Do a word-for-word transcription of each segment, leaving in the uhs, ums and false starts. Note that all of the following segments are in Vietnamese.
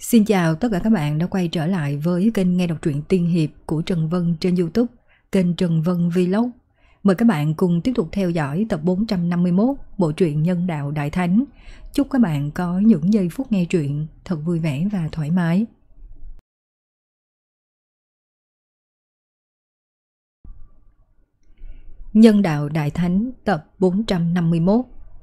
Xin chào tất cả các bạn đã quay trở lại với kênh nghe đọc truyện tiên hiệp của Trần Vân trên YouTube, kênh Trần Vân Vlog. Mời các bạn cùng tiếp tục theo dõi tập bốn trăm năm mươi mốt bộ truyện Nhân Đạo Đại Thánh. Chúc các bạn có những giây phút nghe truyện thật vui vẻ và thoải mái. Nhân Đạo Đại Thánh tập bốn trăm năm mươi mốt.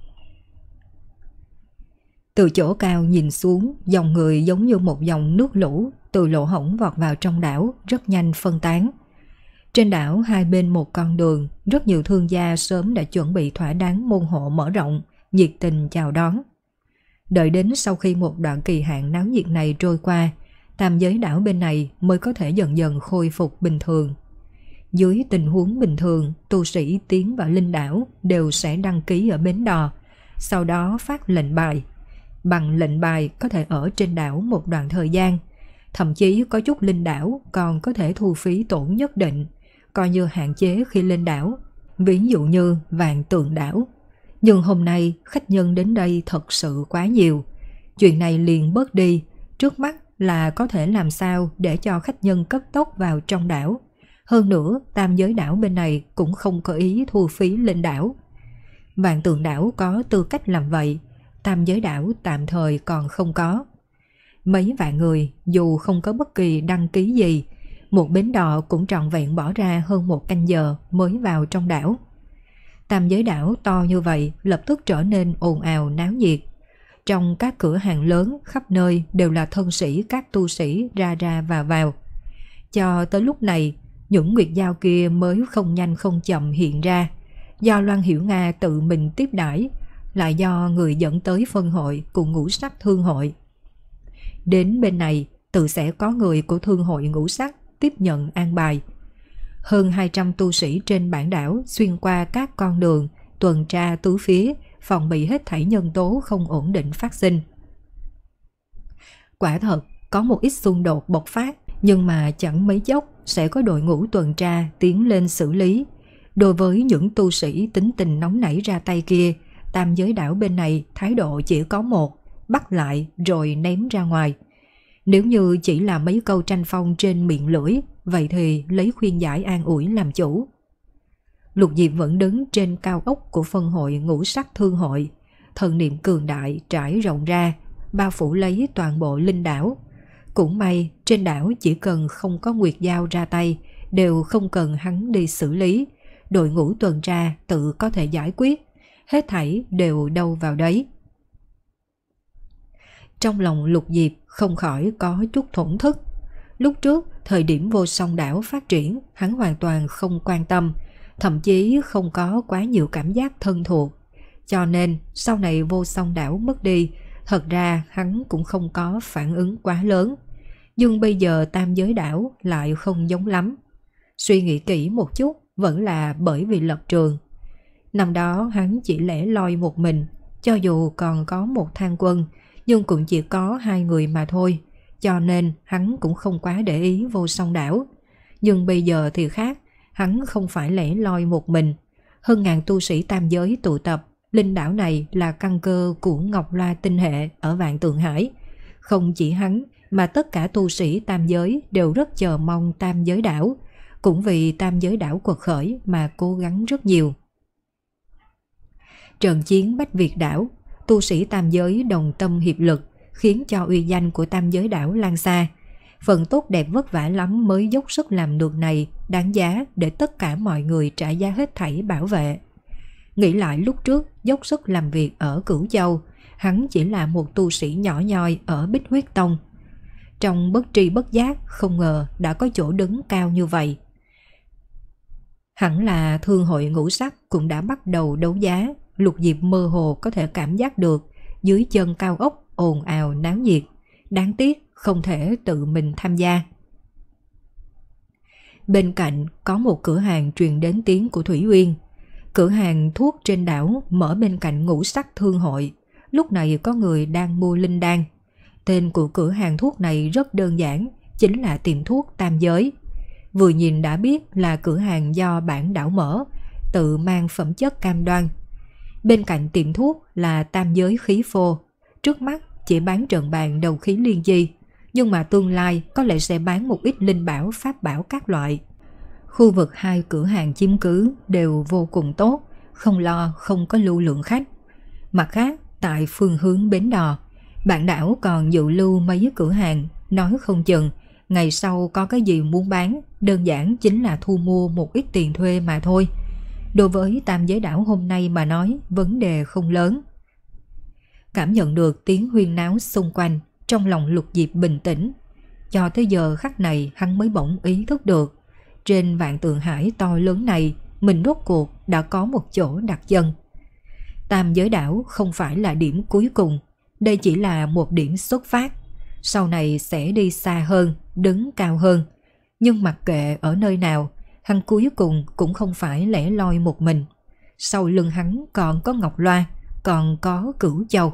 Từ chỗ cao nhìn xuống, dòng người giống như một dòng nước lũ từ lỗ hổng vọt vào trong đảo, rất nhanh phân tán. Trên đảo hai bên một con đường, rất nhiều thương gia sớm đã chuẩn bị thỏa đáng môn hộ mở rộng, nhiệt tình chào đón. Đợi đến sau khi một đoạn kỳ hạn náo nhiệt này trôi qua, tam giới đảo bên này mới có thể dần dần khôi phục bình thường. Dưới tình huống bình thường, tu sĩ tiến vào linh đảo đều sẽ đăng ký ở bến đò, sau đó phát lệnh bài. Bằng lệnh bài có thể ở trên đảo một đoạn thời gian, thậm chí có chút linh đảo còn có thể thu phí tổn nhất định, coi như hạn chế khi lên đảo, ví dụ như Vạn Tượng đảo. Nhưng hôm nay khách nhân đến đây thật sự quá nhiều, chuyện này liền bớt đi, trước mắt là có thể làm sao để cho khách nhân cấp tốc vào trong đảo. Hơn nữa tam giới đảo bên này cũng không có ý thu phí lên đảo. Vạn Tượng đảo có tư cách làm vậy, tam giới đảo tạm thời còn không có. Mấy vạn người dù không có bất kỳ đăng ký gì, một bến đò cũng trọn vẹn bỏ ra hơn một canh giờ mới vào trong đảo. Tam giới đảo to như vậy lập tức trở nên ồn ào náo nhiệt. Trong các cửa hàng lớn khắp nơi đều là thân sĩ các tu sĩ ra ra vào vào. Cho tới lúc này, những nguyệt giao kia mới không nhanh không chậm hiện ra, do Loan Hiểu Nga tự mình tiếp đãi, lại do người dẫn tới phân hội cùng ngũ sắc thương hội. Đến bên này tự sẽ có người của thương hội ngũ sắc tiếp nhận an bài. Hơn hai trăm tu sĩ trên bản đảo xuyên qua các con đường, tuần tra tứ phía, phòng bị hết thảy nhân tố không ổn định phát sinh. Quả thật có một ít xung đột bộc phát, nhưng mà chẳng mấy chốc sẽ có đội ngũ tuần tra tiến lên xử lý. Đối với những tu sĩ tính tình nóng nảy ra tay kia, tam giới đảo bên này thái độ chỉ có một: bắt lại rồi ném ra ngoài. Nếu như chỉ là mấy câu tranh phong trên miệng lưỡi, vậy thì lấy khuyên giải an ủi làm chủ. Lục Diệp vẫn đứng trên cao ốc của phân hội ngũ sắc thương hội, thần niệm cường đại trải rộng ra, bao phủ lấy toàn bộ linh đảo. Cũng may trên đảo chỉ cần không có nguyệt giao ra tay, đều không cần hắn đi xử lý, đội ngũ tuần tra tự có thể giải quyết, hết thảy đều đâu vào đấy. Trong lòng Lục Diệp không khỏi có chút thổn thức. Lúc trước, thời điểm Vô Song đảo phát triển, hắn hoàn toàn không quan tâm, thậm chí không có quá nhiều cảm giác thân thuộc. Cho nên, sau này Vô Song đảo mất đi, thật ra hắn cũng không có phản ứng quá lớn. Nhưng bây giờ tam giới đảo lại không giống lắm. Suy nghĩ kỹ một chút, vẫn là bởi vì lập trường. Năm đó hắn chỉ lẻ loi một mình, cho dù còn có một thang quân, nhưng cũng chỉ có hai người mà thôi, cho nên hắn cũng không quá để ý Vô Song đảo. Nhưng bây giờ thì khác, hắn không phải lẻ loi một mình. Hơn ngàn tu sĩ tam giới tụ tập, linh đảo này là căn cơ của Ngọc Loa tinh hệ ở Vạn Tượng Hải. Không chỉ hắn, mà tất cả tu sĩ tam giới đều rất chờ mong tam giới đảo, cũng vì tam giới đảo quật khởi mà cố gắng rất nhiều. Trận chiến Bách Việt đảo, tu sĩ tam giới đồng tâm hiệp lực, khiến cho uy danh của tam giới đảo lan xa. Phần tốt đẹp vất vả lắm mới dốc sức làm được này, đáng giá để tất cả mọi người trả giá hết thảy bảo vệ. Nghĩ lại lúc trước dốc sức làm việc ở Cửu Châu, hắn chỉ là một tu sĩ nhỏ nhoi ở Bích Huyết Tông. Trong bất tri bất giác không ngờ đã có chỗ đứng cao như vậy. Hẳn là thương hội ngũ sắc cũng đã bắt đầu đấu giá. Lục Diệp mơ hồ có thể cảm giác được dưới chân cao ốc ồn ào náo nhiệt, đáng tiếc không thể tự mình tham gia. Bên cạnh có một cửa hàng truyền đến tiếng của Thủy Uyên. Cửa hàng thuốc trên đảo mở bên cạnh ngũ sắc thương hội. Lúc này có người đang mua linh đan. Tên của cửa hàng thuốc này rất đơn giản, chính là tiệm thuốc tam giới. Vừa nhìn đã biết là cửa hàng do bản đảo mở, tự mang phẩm chất cam đoan. Bên cạnh tiệm thuốc là tam giới khí phô, trước mắt chỉ bán trận bàn đầu khí liên di, nhưng mà tương lai có lẽ sẽ bán một ít linh bảo pháp bảo các loại. Khu vực hai cửa hàng chiếm cứ đều vô cùng tốt, không lo không có lưu lượng khách. Mặt khác, tại phương hướng Bến Đò, bạn đảo còn dự lưu mấy cửa hàng, nói không chừng ngày sau có cái gì muốn bán, đơn giản chính là thu mua một ít tiền thuê mà thôi. Đối với Tam Giới đảo hôm nay mà nói, vấn đề không lớn. Cảm nhận được tiếng huyên náo xung quanh, trong lòng Lục Diệp bình tĩnh. Cho tới giờ khắc này hắn mới bỗng ý thức được, trên vạn tượng hải to lớn này, mình rốt cuộc đã có một chỗ đặt chân. Tam Giới đảo không phải là điểm cuối cùng, đây chỉ là một điểm xuất phát. Sau này sẽ đi xa hơn, đứng cao hơn. Nhưng mặc kệ ở nơi nào, hắn cuối cùng cũng không phải lẻ loi một mình. Sau lưng hắn còn có Ngọc Loa, còn có Cửu Châu.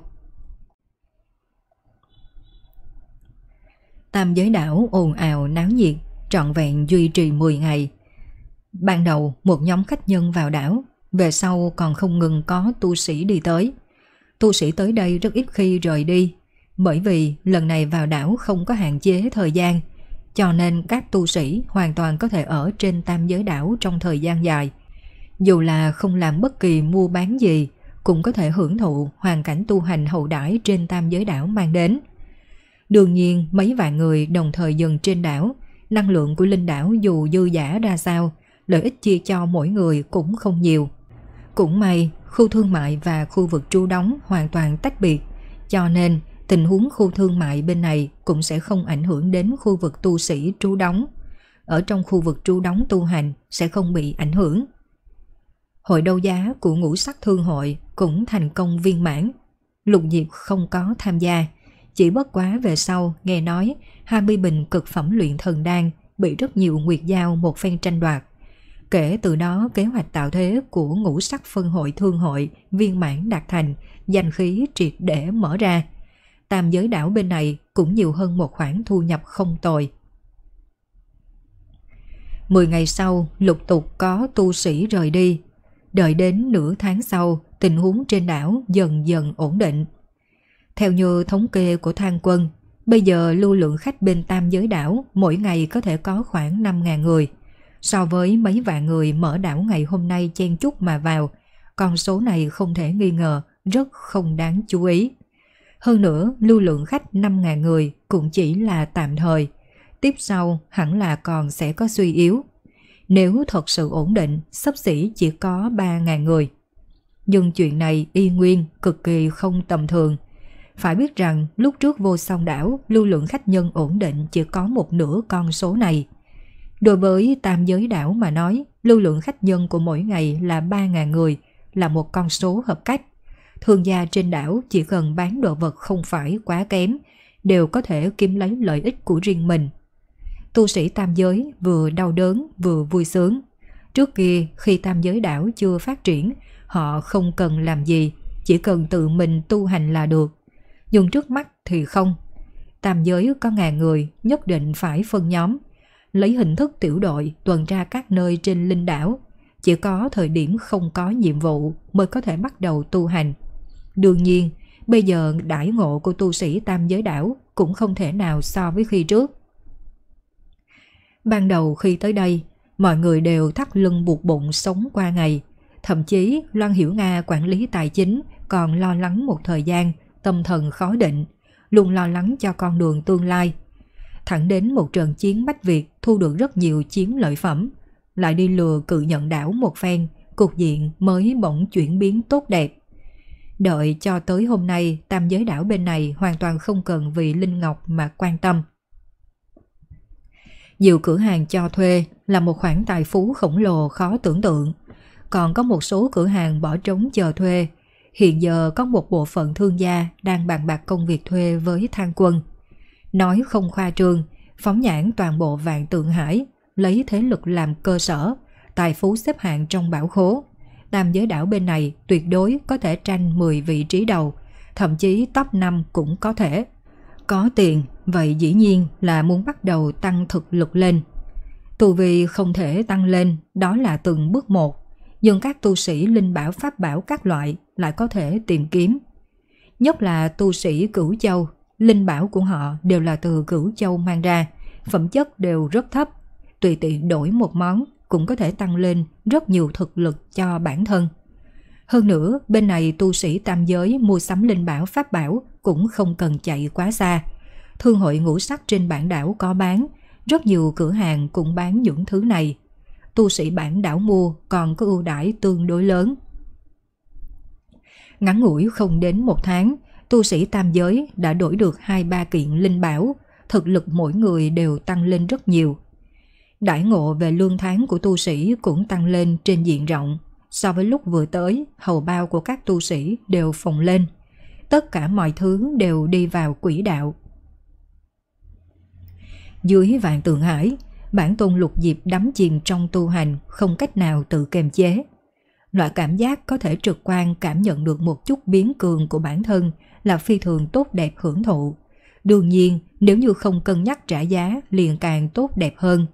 Tam Giới đảo ồn ào náo nhiệt, trọn vẹn duy trì mười ngày. Ban đầu một nhóm khách nhân vào đảo, về sau còn không ngừng có tu sĩ đi tới. Tu sĩ tới đây rất ít khi rời đi, bởi vì lần này vào đảo không có hạn chế thời gian, cho nên các tu sĩ hoàn toàn có thể ở trên Tam Giới đảo trong thời gian dài. Dù là không làm bất kỳ mua bán gì, cũng có thể hưởng thụ hoàn cảnh tu hành hậu đãi trên Tam Giới đảo mang đến. Đương nhiên mấy vạn người đồng thời dừng trên đảo, năng lượng của linh đảo dù dư dả ra sao, lợi ích chia cho mỗi người cũng không nhiều. Cũng may khu thương mại và khu vực trú đóng hoàn toàn tách biệt, cho nên tình huống khu thương mại bên này cũng sẽ không ảnh hưởng đến khu vực tu sĩ trú đóng. Ở trong khu vực trú đóng tu hành sẽ không bị ảnh hưởng. Hội đấu giá của Ngũ Sắc Thương hội cũng thành công viên mãn. Lục Diệp không có tham gia, chỉ bất quá về sau nghe nói hai mươi bình cực phẩm luyện thần đan bị rất nhiều nguyệt giao một phen tranh đoạt. Kể từ đó kế hoạch tạo thế của Ngũ Sắc Phân hội Thương hội viên mãn đạt thành, danh khí triệt để mở ra. Tam Giới đảo bên này cũng nhiều hơn một khoản thu nhập không tồi. Mười ngày sau, lục tục có tu sĩ rời đi. Đợi đến nửa tháng sau, tình huống trên đảo dần dần ổn định. Theo như thống kê của Thang Quân, bây giờ lưu lượng khách bên Tam Giới đảo mỗi ngày có thể có khoảng năm nghìn người. So với mấy vạn người mở đảo ngày hôm nay chen chúc mà vào, con số này không thể nghi ngờ rất không đáng chú ý. Hơn nữa, lưu lượng khách năm nghìn người cũng chỉ là tạm thời. Tiếp sau hẳn là còn sẽ có suy yếu. Nếu thật sự ổn định, xấp xỉ chỉ có ba nghìn người. Nhưng chuyện này y nguyên cực kỳ không tầm thường. Phải biết rằng lúc trước Vô Song đảo lưu lượng khách nhân ổn định chỉ có một nửa con số này. Đối với Tam Giới đảo mà nói, lưu lượng khách nhân của mỗi ngày là ba nghìn người, là một con số hợp cách. Thương gia trên đảo chỉ cần bán đồ vật không phải quá kém, đều có thể kiếm lấy lợi ích của riêng mình. Tu sĩ Tam Giới vừa đau đớn vừa vui sướng. Trước kia khi Tam Giới đảo chưa phát triển, họ không cần làm gì, chỉ cần tự mình tu hành là được. Nhưng trước mắt thì không. Tam Giới có ngàn người, nhất định phải phân nhóm, lấy hình thức tiểu đội tuần tra các nơi trên linh đảo. Chỉ có thời điểm không có nhiệm vụ mới có thể bắt đầu tu hành. Đương nhiên, bây giờ đãi ngộ của tu sĩ Tam Giới đảo cũng không thể nào so với khi trước. Ban đầu khi tới đây, mọi người đều thắt lưng buộc bụng sống qua ngày. Thậm chí Loan Hiểu Nga quản lý tài chính còn lo lắng một thời gian, tâm thần khó định, luôn lo lắng cho con đường tương lai. Thẳng đến một trận chiến Bách Việt thu được rất nhiều chiến lợi phẩm, lại đi lừa Cự Nhận đảo một phen, cục diện mới bỗng chuyển biến tốt đẹp. Đợi cho tới hôm nay, Tam Giới đảo bên này hoàn toàn không cần vì Linh Ngọc mà quan tâm. Nhiều cửa hàng cho thuê là một khoản tài phú khổng lồ khó tưởng tượng. Còn có một số cửa hàng bỏ trống chờ thuê. Hiện giờ có một bộ phận thương gia đang bàn bạc công việc thuê với Thang Quân. Nói không khoa trương, phóng nhãn toàn bộ Vạn Tượng Hải, lấy thế lực làm cơ sở, tài phú xếp hạng trong bảo khố. Tam Giới đảo bên này tuyệt đối có thể tranh mười vị trí đầu, thậm chí top năm cũng có thể. Có tiền, vậy dĩ nhiên là muốn bắt đầu tăng thực lực lên. Tu vi không thể tăng lên, đó là từng bước một. Nhưng các tu sĩ linh bảo pháp bảo các loại lại có thể tìm kiếm. Nhất là tu sĩ Cửu Châu, linh bảo của họ đều là từ Cửu Châu mang ra, phẩm chất đều rất thấp, tùy tiện đổi một món cũng có thể tăng lên rất nhiều thực lực cho bản thân. Hơn nữa, bên này tu sĩ tam giới mua sắm linh bảo pháp bảo cũng không cần chạy quá xa. Thương hội ngũ sắc trên bản đảo có bán, rất nhiều cửa hàng cũng bán những thứ này. Tu sĩ bản đảo mua còn có ưu đãi tương đối lớn. Ngắn ngủi không đến một tháng, tu sĩ tam giới đã đổi được hai ba kiện linh bảo, thực lực mỗi người đều tăng lên rất nhiều. Đãi ngộ về lương tháng của tu sĩ cũng tăng lên trên diện rộng. So với lúc vừa tới, hầu bao của các tu sĩ đều phồng lên. Tất cả mọi thứ đều đi vào quỹ đạo. Dưới Vạn Tượng Hải, bản tôn Lục Diệp đắm chìm trong tu hành, không cách nào tự kiềm chế. Loại cảm giác có thể trực quan cảm nhận được một chút biến cường của bản thân là phi thường tốt đẹp hưởng thụ. Đương nhiên, nếu như không cân nhắc trả giá liền càng tốt đẹp hơn.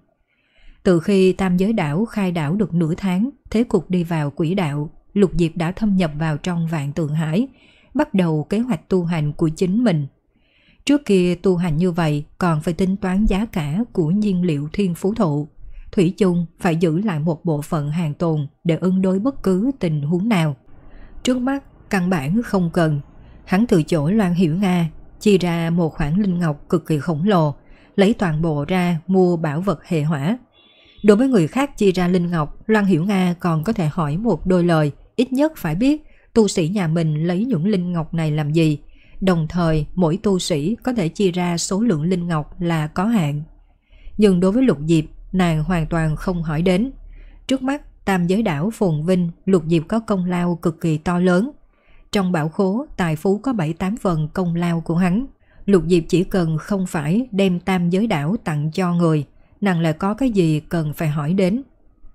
Từ khi Tam Giới Đảo khai đảo được nửa tháng, thế cục đi vào quỹ đạo, Lục Diệp đã thâm nhập vào trong Vạn Tượng Hải, bắt đầu kế hoạch tu hành của chính mình. Trước kia tu hành như vậy còn phải tính toán giá cả của nhiên liệu thiên phú thụ. Thủy chung phải giữ lại một bộ phận hàng tồn để ứng đối bất cứ tình huống nào. Trước mắt căn bản không cần. Hắn từ chỗ Loan Hiểu Nga chi ra một khoản linh ngọc cực kỳ khổng lồ, lấy toàn bộ ra mua bảo vật hệ hỏa. Đối với người khác chi ra linh ngọc, Loan Hiểu Nga còn có thể hỏi một đôi lời, ít nhất phải biết tu sĩ nhà mình lấy những linh ngọc này làm gì. Đồng thời mỗi tu sĩ có thể chia ra số lượng linh ngọc là có hạn. Nhưng đối với Lục Diệp, nàng hoàn toàn không hỏi đến. Trước mắt Tam Giới Đảo phồn vinh, Lục Diệp có công lao cực kỳ to lớn. Trong bảo khố, tài phú có bảy tám phần công lao của hắn. Lục Diệp chỉ cần không phải đem Tam Giới Đảo tặng cho người, nàng lại có cái gì cần phải hỏi đến.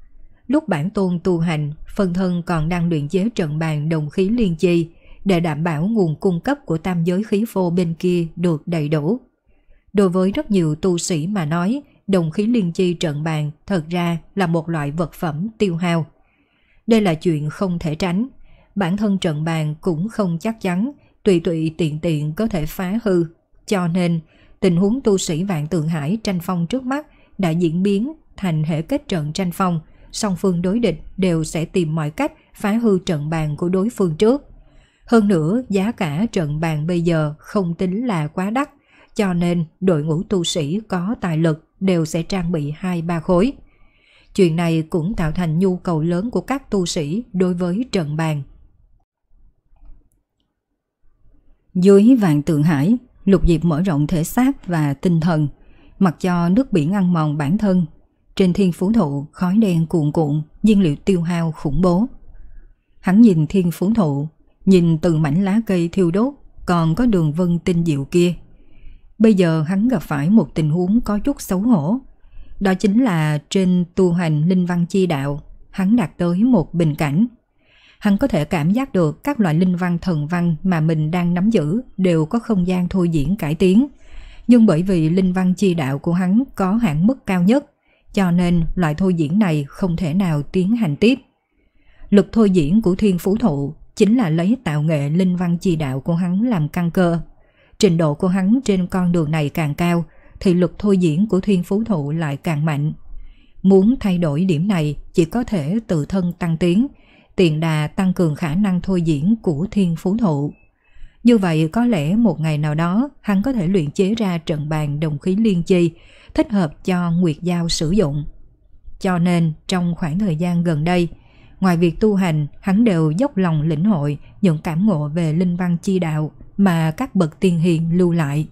Lúc bản tôn tu hành, phân thân còn đang luyện chế trận bàn đồng khí liên chi để đảm bảo nguồn cung cấp của tam giới khí phô bên kia được đầy đủ. Đối với rất nhiều tu sĩ mà nói, đồng khí liên chi trận bàn thật ra là một loại vật phẩm tiêu hao. Đây là chuyện không thể tránh. Bản thân trận bàn cũng không chắc chắn, tùy tùy tiện tiện có thể phá hư. Cho nên, tình huống tu sĩ Vạn Tượng Hải tranh phong trước mắt đã diễn biến thành hệ kết trận tranh phong, song phương đối địch đều sẽ tìm mọi cách phá hư trận bàn của đối phương trước. Hơn nữa, giá cả trận bàn bây giờ không tính là quá đắt, cho nên đội ngũ tu sĩ có tài lực đều sẽ trang bị hai ba khối. Chuyện này cũng tạo thành nhu cầu lớn của các tu sĩ đối với trận bàn. Dưới Vạn Tượng Hải, Lục Diệp mở rộng thể xác và tinh thần, mặc cho nước biển ăn mòn bản thân. Trên thiên phú thụ, khói đen cuồn cuộn, nhiên liệu tiêu hao khủng bố. Hắn nhìn thiên phú thụ, nhìn từng mảnh lá cây thiêu đốt, còn có đường vân tinh diệu kia. Bây giờ hắn gặp phải một tình huống có chút xấu hổ. Đó chính là trên tu hành linh văn chi đạo, hắn đạt tới một bình cảnh. Hắn có thể cảm giác được các loại linh văn thần văn mà mình đang nắm giữ đều có không gian thôi diễn cải tiến. Nhưng bởi vì linh văn chi đạo của hắn có hạn mức cao nhất, cho nên loại thôi diễn này không thể nào tiến hành tiếp. Lực thôi diễn của thiên phú thụ chính là lấy tạo nghệ linh văn chi đạo của hắn làm căn cơ. Trình độ của hắn trên con đường này càng cao, thì lực thôi diễn của thiên phú thụ lại càng mạnh. Muốn thay đổi điểm này chỉ có thể tự thân tăng tiến, tiền đà tăng cường khả năng thôi diễn của thiên phú thụ. Như vậy có lẽ một ngày nào đó hắn có thể luyện chế ra trận bàn đồng khí liên chi thích hợp cho Nguyệt Giao sử dụng. Cho nên trong khoảng thời gian gần đây, ngoài việc tu hành, hắn đều dốc lòng lĩnh hội những cảm ngộ về linh văn chi đạo mà các bậc tiên hiền lưu lại.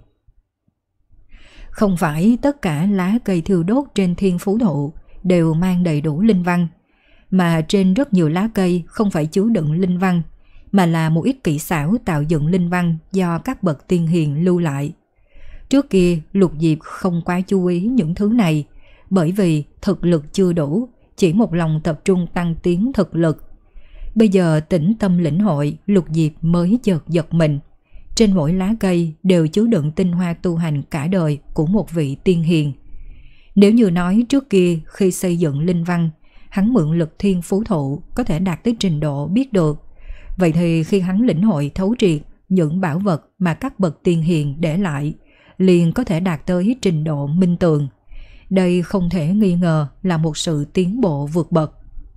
Không phải tất cả lá cây thiêu đốt trên thiên phú thụ đều mang đầy đủ linh văn, mà trên rất nhiều lá cây không phải chứa đựng linh văn, mà là một ít kỹ xảo tạo dựng linh văn do các bậc tiên hiền lưu lại. Trước kia Lục Diệp không quá chú ý những thứ này, bởi vì thực lực chưa đủ, chỉ một lòng tập trung tăng tiến thực lực. Bây giờ tĩnh tâm lĩnh hội, Lục Diệp mới chợt giật mình. Trên mỗi lá cây đều chứa đựng tinh hoa tu hành cả đời của một vị tiên hiền. Nếu như nói trước kia khi xây dựng linh văn, hắn mượn lực thiên phú thụ có thể đạt tới trình độ biết được, vậy thì khi hắn lĩnh hội thấu triệt những bảo vật mà các bậc tiên hiền để lại, liền có thể đạt tới trình độ minh tường. Đây không thể nghi ngờ là một sự tiến bộ vượt bậc.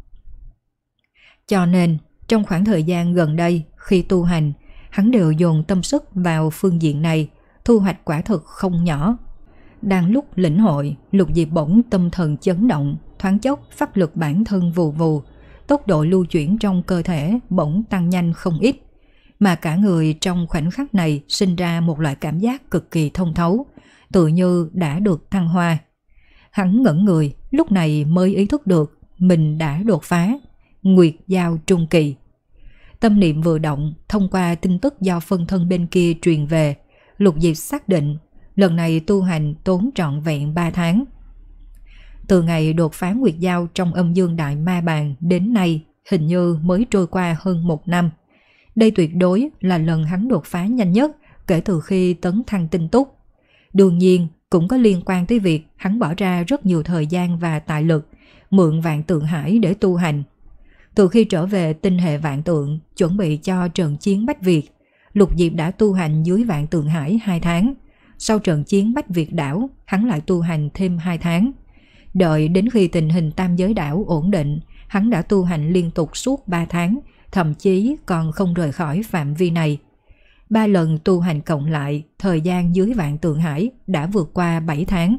Cho nên, trong khoảng thời gian gần đây khi tu hành, hắn đều dồn tâm sức vào phương diện này, thu hoạch quả thực không nhỏ. Đang lúc lĩnh hội, Lục Diệp bỗng tâm thần chấn động, thoáng chốc pháp lực bản thân vù vù, tốc độ lưu chuyển trong cơ thể bỗng tăng nhanh không ít, mà cả người trong khoảnh khắc này sinh ra một loại cảm giác cực kỳ thông thấu, tự như đã được thăng hoa. Hắn ngẩn người, lúc này mới ý thức được mình đã đột phá Nguyệt Giao Trung Kỳ. Tâm niệm vừa động, thông qua tin tức do phân thân bên kia truyền về, Lục Diệp xác định lần này tu hành tốn trọn vẹn ba tháng. Từ ngày đột phá Nguyệt Giao trong Âm Dương Đại Ma Bàn đến nay hình như mới trôi qua hơn một năm. Đây tuyệt đối là lần hắn đột phá nhanh nhất kể từ khi tấn thăng tinh túc. Đương nhiên cũng có liên quan tới việc hắn bỏ ra rất nhiều thời gian và tài lực mượn Vạn Tượng Hải để tu hành. Từ khi trở về tinh hệ Vạn Tượng chuẩn bị cho trận chiến Bách Việt, Lục Diệp đã tu hành dưới Vạn Tượng Hải hai tháng. Sau trận chiến Bách Việt đảo, hắn lại tu hành thêm hai tháng. Đợi đến khi tình hình Tam Giới đảo ổn định, hắn đã tu hành liên tục suốt ba tháng, thậm chí còn không rời khỏi phạm vi này. Ba lần tu hành cộng lại, thời gian dưới Vạn Tượng Hải đã vượt qua bảy tháng.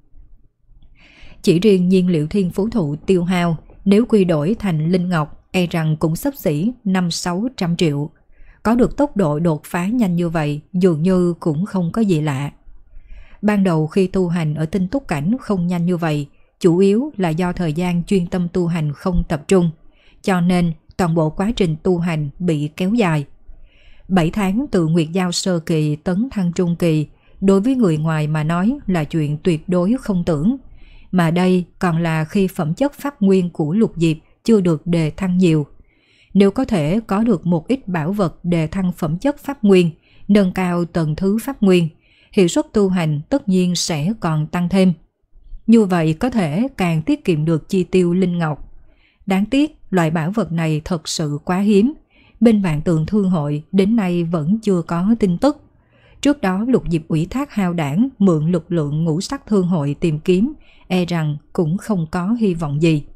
Chỉ riêng nhiên liệu thiên phú thụ tiêu hao, nếu quy đổi thành linh ngọc, e rằng cũng xấp xỉ năm sáu trăm triệu. Có được tốc độ đột phá nhanh như vậy dường như cũng không có gì lạ. Ban đầu khi tu hành ở tinh túc cảnh không nhanh như vậy, chủ yếu là do thời gian chuyên tâm tu hành không tập trung, cho nên toàn bộ quá trình tu hành bị kéo dài. bảy tháng từ Nguyệt Giao sơ kỳ tấn thăng trung kỳ, đối với người ngoài mà nói là chuyện tuyệt đối không tưởng. Mà đây còn là khi phẩm chất pháp nguyên của Lục Diệp chưa được đề thăng nhiều. Nếu có thể có được một ít bảo vật đề thăng phẩm chất pháp nguyên, nâng cao tầng thứ pháp nguyên, hiệu suất tu hành tất nhiên sẽ còn tăng thêm. Như vậy có thể càng tiết kiệm được chi tiêu linh ngọc. Đáng tiếc loại bảo vật này thật sự quá hiếm. Bên Vạn Tượng Thương hội đến nay vẫn chưa có tin tức. Trước đó Lục Diệp ủy thác hao đảng mượn lực lượng ngũ sắc thương hội tìm kiếm, e rằng cũng không có hy vọng gì.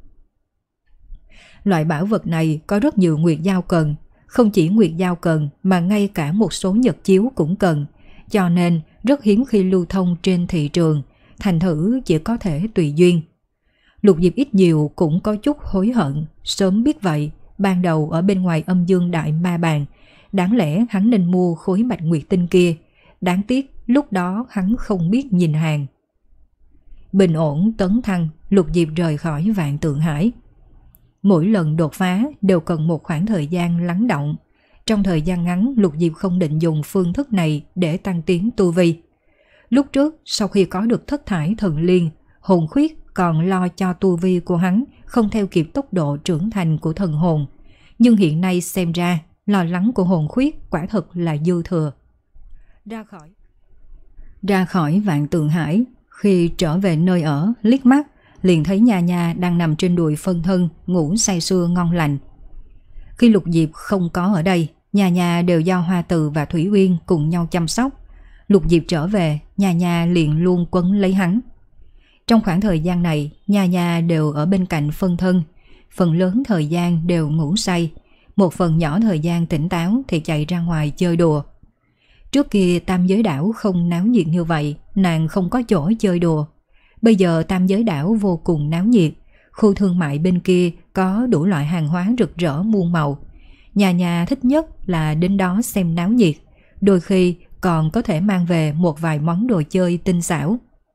Loại bảo vật này có rất nhiều Nguyệt Giao cần, không chỉ Nguyệt Giao cần mà ngay cả một số nhật chiếu cũng cần, cho nên rất hiếm khi lưu thông trên thị trường, thành thử chỉ có thể tùy duyên. Lục Diệp ít nhiều cũng có chút hối hận, sớm biết vậy, ban đầu ở bên ngoài Âm Dương Đại Ma Bàn, đáng lẽ hắn nên mua khối bạch nguyệt tinh kia, đáng tiếc lúc đó hắn không biết nhìn hàng. Bình ổn tấn thăng, Lục Diệp rời khỏi Vạn Tượng Hải. Mỗi lần đột phá đều cần một khoảng thời gian lắng động. Trong thời gian ngắn, Lục Diệp không định dùng phương thức này để tăng tiến tu vi. Lúc trước, sau khi có được thất thải thần liên, hồn khuyết còn lo cho tu vi của hắn không theo kịp tốc độ trưởng thành của thần hồn. Nhưng hiện nay xem ra, lo lắng của hồn khuyết quả thật là dư thừa. Ra khỏi Ra khỏi Vạn Tượng Hải, khi trở về nơi ở, liếc mắt liền thấy Nha Nha đang nằm trên đùi phân thân, ngủ say sưa ngon lành. Khi Lục Diệp không có ở đây, Nha Nha đều do Hoa Từ và Thủy Uyên cùng nhau chăm sóc. Lục Diệp trở về, Nha Nha liền luôn quấn lấy hắn. Trong khoảng thời gian này, Nha Nha đều ở bên cạnh phân thân, phần lớn thời gian đều ngủ say, một phần nhỏ thời gian tỉnh táo thì chạy ra ngoài chơi đùa. Trước kia Tam Giới đảo không náo nhiệt như vậy, nàng không có chỗ chơi đùa. Bây giờ Tam Giới đảo vô cùng náo nhiệt, khu thương mại bên kia có đủ loại hàng hóa rực rỡ muôn màu. Nhà nhà thích nhất là đến đó xem náo nhiệt, đôi khi còn có thể mang về một vài món đồ chơi tinh xảo.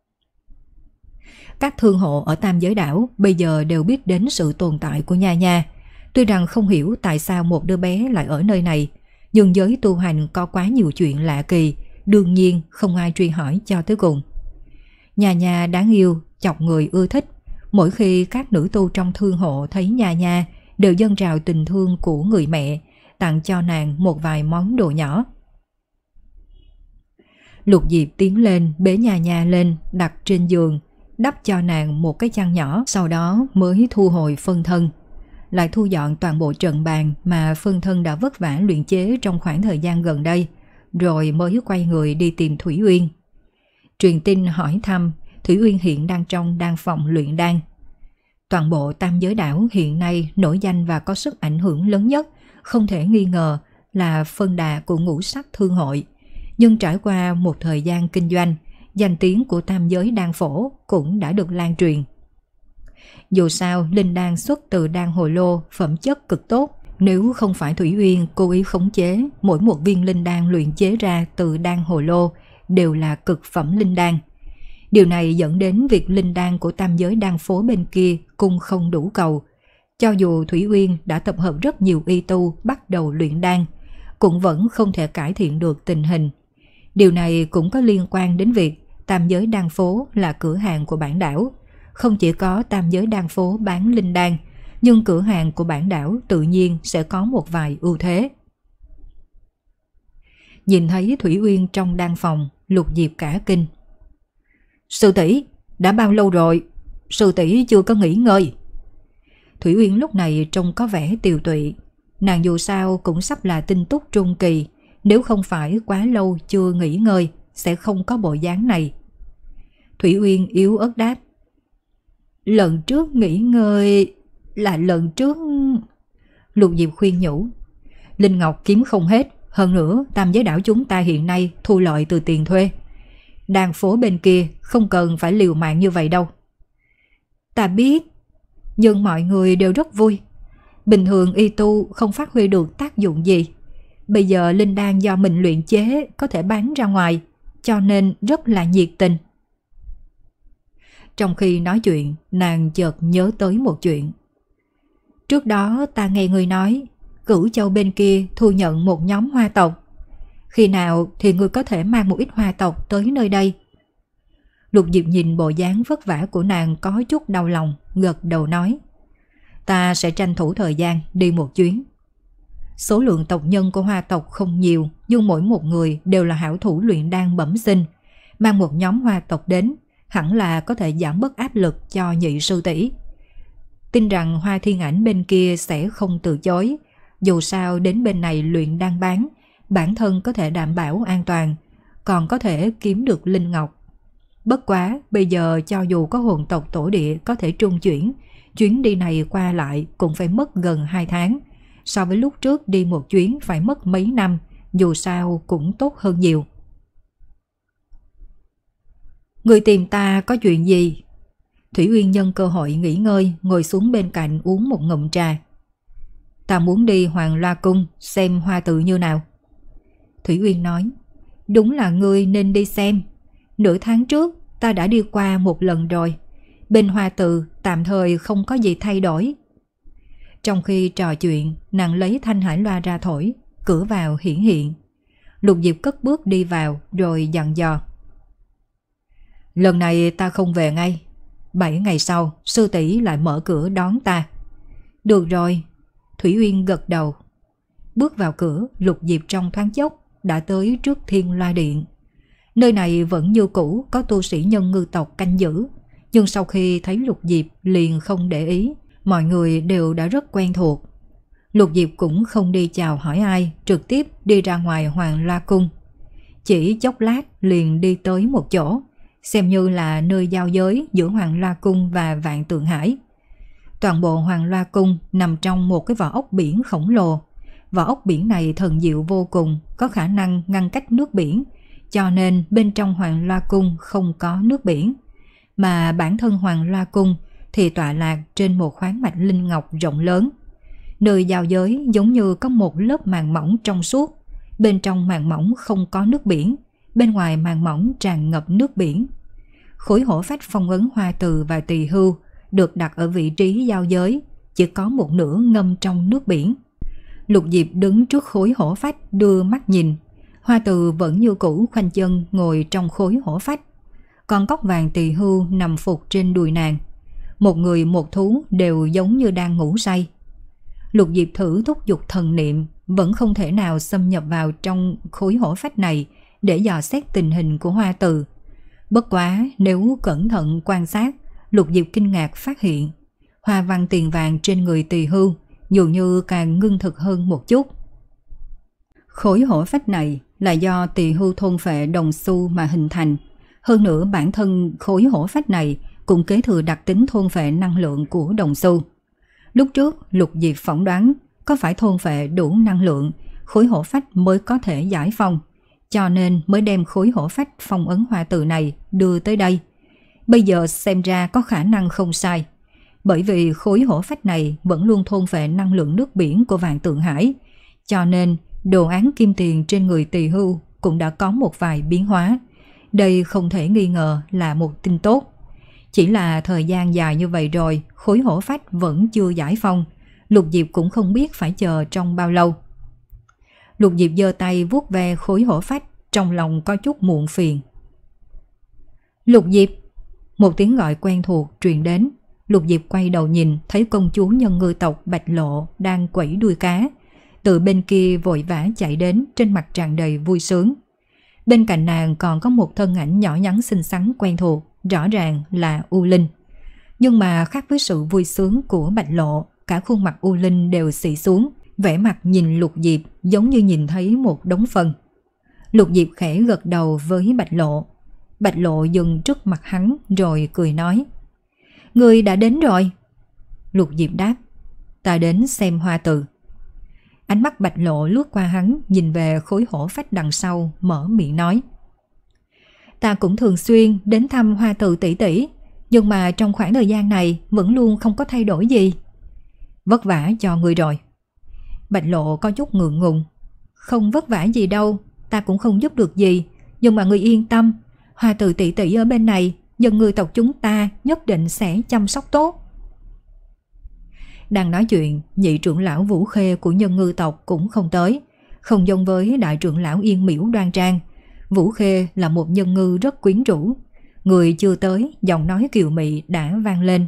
Các thương hộ ở Tam Giới đảo bây giờ đều biết đến sự tồn tại của Nha Nha. Tuy rằng không hiểu tại sao một đứa bé lại ở nơi này, nhưng giới tu hành có quá nhiều chuyện lạ kỳ, đương nhiên không ai truy hỏi cho tới cùng. Nha Nha đáng yêu, chọc người ưa thích. Mỗi khi các nữ tu trong thương hộ thấy Nha Nha đều dâng trào tình thương của người mẹ, tặng cho nàng một vài món đồ nhỏ. Lục Diệp tiến lên bế Nha Nha lên, đặt trên giường, đắp cho nàng một cái chăn nhỏ, sau đó mới thu hồi phân thân. Lại thu dọn toàn bộ trận bàn mà phân thân đã vất vả luyện chế trong khoảng thời gian gần đây, rồi mới quay người đi tìm Thủy Uyên. Truyền tin hỏi thăm, Thủy Uyên hiện đang trong đan phòng luyện đan. Toàn bộ Tam Giới đảo hiện nay nổi danh và có sức ảnh hưởng lớn nhất, không thể nghi ngờ là phân đà của Ngũ Sắc Thương hội. Nhưng trải qua một thời gian kinh doanh, danh tiếng của Tam Giới đan phổ cũng đã được lan truyền. Dù sao, linh đan xuất từ đan hồ lô, phẩm chất cực tốt. Nếu không phải Thủy Uyên cố ý khống chế, mỗi một viên linh đan luyện chế ra từ đan hồ lô đều là cực phẩm linh đan. Điều này dẫn đến việc linh đan của Tam Giới đan phố bên kia cung không đủ cầu. Cho dù Thủy Uyên đã tập hợp rất nhiều y tu bắt đầu luyện đan, cũng vẫn không thể cải thiện được tình hình. Điều này cũng có liên quan đến việc Tam Giới đan phố là cửa hàng của bản đảo. Không chỉ có Tam Giới đan phố bán linh đan, nhưng cửa hàng của bản đảo tự nhiên sẽ có một vài ưu thế. Nhìn thấy Thủy Uyên trong đan phòng, Lục Diệp cả kinh. Sư tỷ, đã bao lâu rồi? Sư tỷ chưa có nghỉ ngơi. Thủy Uyên lúc này trông có vẻ tiều tụy. Nàng dù sao cũng sắp là tinh túc trung kỳ, nếu không phải quá lâu chưa nghỉ ngơi sẽ không có bộ dáng này. Thủy Uyên yếu ớt đáp. Lần trước nghỉ ngơi là lần trước... Lục Diệp khuyên nhủ. Linh ngọc kiếm không hết, hơn nữa Tam Giới đảo chúng ta hiện nay thu lợi từ tiền thuê. Đan phố bên kia không cần phải liều mạng như vậy đâu. Ta biết, nhưng mọi người đều rất vui. Bình thường y tu không phát huy được tác dụng gì. Bây giờ linh đan do mình luyện chế có thể bán ra ngoài, cho nên rất là nhiệt tình. Trong khi nói chuyện, nàng chợt nhớ tới một chuyện. Trước đó ta nghe người nói, Cửu Châu bên kia thu nhận một nhóm hoa tộc. Khi nào thì người có thể mang một ít hoa tộc tới nơi đây? Lục Diệp nhìn bộ dáng vất vả của nàng có chút đau lòng, gật đầu nói. Ta sẽ tranh thủ thời gian đi một chuyến. Số lượng tộc nhân của hoa tộc không nhiều, nhưng mỗi một người đều là hảo thủ luyện đan bẩm sinh. Mang một nhóm hoa tộc đến, hẳn là có thể giảm bớt áp lực cho nhị sư tỷ. Tin rằng Hoa Thiên Ảnh bên kia sẽ không từ chối. Dù sao đến bên này luyện đan bán, bản thân có thể đảm bảo an toàn, còn có thể kiếm được linh ngọc. Bất quá, bây giờ cho dù có hồn tộc tổ địa có thể trung chuyển, chuyến đi này qua lại cũng phải mất gần hai tháng. So với lúc trước đi một chuyến phải mất mấy năm, dù sao cũng tốt hơn nhiều. Người tìm ta có chuyện gì? Thủy Uyên nhân cơ hội nghỉ ngơi, ngồi xuống bên cạnh uống một ngụm trà. Ta muốn đi Hoàng Loa Cung xem hoa tự như nào. Thủy Uyên nói, đúng là ngươi nên đi xem. Nửa tháng trước ta đã đi qua một lần rồi. Bên hoa tự tạm thời không có gì thay đổi. Trong khi trò chuyện, nàng lấy thanh hải loa ra thổi, cửa vào hiển hiện. Lục Diệp cất bước đi vào rồi dặn dò. Lần này ta không về ngay. Bảy ngày sau, sư tỷ lại mở cửa đón ta. Được rồi. Thủy Uyên gật đầu. Bước vào cửa, Lục Diệp trong thoáng chốc đã tới trước Thiên Loa Điện. Nơi này vẫn như cũ có tu sĩ nhân ngư tộc canh giữ, nhưng sau khi thấy Lục Diệp liền không để ý, mọi người đều đã rất quen thuộc. Lục Diệp cũng không đi chào hỏi ai, trực tiếp đi ra ngoài Hoàng Loa Cung. Chỉ chốc lát liền đi tới một chỗ, xem như là nơi giao giới giữa Hoàng Loa Cung và Vạn Tượng Hải. Toàn bộ Hoàng Loa Cung nằm trong một cái vỏ ốc biển khổng lồ. Vỏ ốc biển này thần diệu vô cùng, có khả năng ngăn cách nước biển, cho nên bên trong Hoàng Loa Cung không có nước biển. Mà bản thân Hoàng Loa Cung thì tọa lạc trên một khoáng mạch linh ngọc rộng lớn. Nơi giao giới giống như có một lớp màng mỏng trong suốt. Bên trong màng mỏng không có nước biển, bên ngoài màng mỏng tràn ngập nước biển. Khối hổ phách phong ấn hoa từ và tỳ hưu được đặt ở vị trí giao giới, chỉ có một nửa ngâm trong nước biển. Lục Diệp đứng trước khối hổ phách đưa mắt nhìn. Hoa từ vẫn như cũ khoanh chân ngồi trong khối hổ phách. Con cóc vàng tỳ hưu nằm phục trên đùi nàng. Một người một thú đều giống như đang ngủ say. Lục Diệp thử thúc giục thần niệm, vẫn không thể nào xâm nhập vào trong khối hổ phách này để dò xét tình hình của hoa từ. Bất quá nếu cẩn thận quan sát, Lục Diệp kinh ngạc phát hiện hoa văn tiền vàng trên người tỳ hưu dường như càng ngưng thực hơn một chút. Khối hổ phách này là do tỳ hưu thôn phệ đồng xu mà hình thành. Hơn nữa bản thân khối hổ phách này cũng kế thừa đặc tính thôn phệ năng lượng của đồng xu. Lúc trước Lục Diệp phỏng đoán có phải thôn phệ đủ năng lượng, khối hổ phách mới có thể giải phong, cho nên mới đem khối hổ phách phong ấn hoa từ này đưa tới đây. Bây giờ xem ra có khả năng không sai, bởi vì khối hổ phách này vẫn luôn thôn phệ năng lượng nước biển của Vạn Tượng Hải, cho nên đồ án kim tiền trên người tỳ hưu cũng đã có một vài biến hóa. Đây không thể nghi ngờ là một tin tốt. Chỉ là thời gian dài như vậy rồi, khối hổ phách vẫn chưa giải phong. Lục Diệp cũng không biết phải chờ trong bao lâu. Lục Diệp giơ tay vuốt ve khối hổ phách, trong lòng có chút muộn phiền. Lục Diệp! Một tiếng gọi quen thuộc truyền đến. Lục Diệp quay đầu nhìn, thấy công chúa nhân ngư tộc Bạch Lộ đang quẩy đuôi cá. Từ bên kia vội vã chạy đến, trên mặt tràn đầy vui sướng. Bên cạnh nàng còn có một thân ảnh nhỏ nhắn xinh xắn quen thuộc, rõ ràng là U Linh. Nhưng mà khác với sự vui sướng của Bạch Lộ, cả khuôn mặt U Linh đều xị xuống, vẻ mặt nhìn Lục Diệp giống như nhìn thấy một đống phân. Lục Diệp khẽ gật đầu với Bạch Lộ. Bạch Lộ dừng trước mặt hắn rồi cười nói: Người đã đến rồi. Lục Diệp đáp: Ta đến xem hoa từ. Ánh mắt Bạch Lộ lướt qua hắn, nhìn về khối hổ phách đằng sau, mở miệng nói: Ta cũng thường xuyên đến thăm hoa từ tỷ tỷ, nhưng mà trong khoảng thời gian này vẫn luôn không có thay đổi gì. Vất vả cho người rồi. Bạch Lộ có chút ngượng ngùng: Không vất vả gì đâu, ta cũng không giúp được gì, nhưng mà người yên tâm, hoa từ tỷ tỷ ở bên này, dân người tộc chúng ta nhất định sẽ chăm sóc tốt. Đang nói chuyện, nhị trưởng lão Vũ Khê của nhân ngư tộc cũng không tới. Không giống với đại trưởng lão Yên Miễu đoan trang, Vũ Khê là một nhân ngư rất quyến rũ. Người chưa tới, giọng nói kiều mị đã vang lên: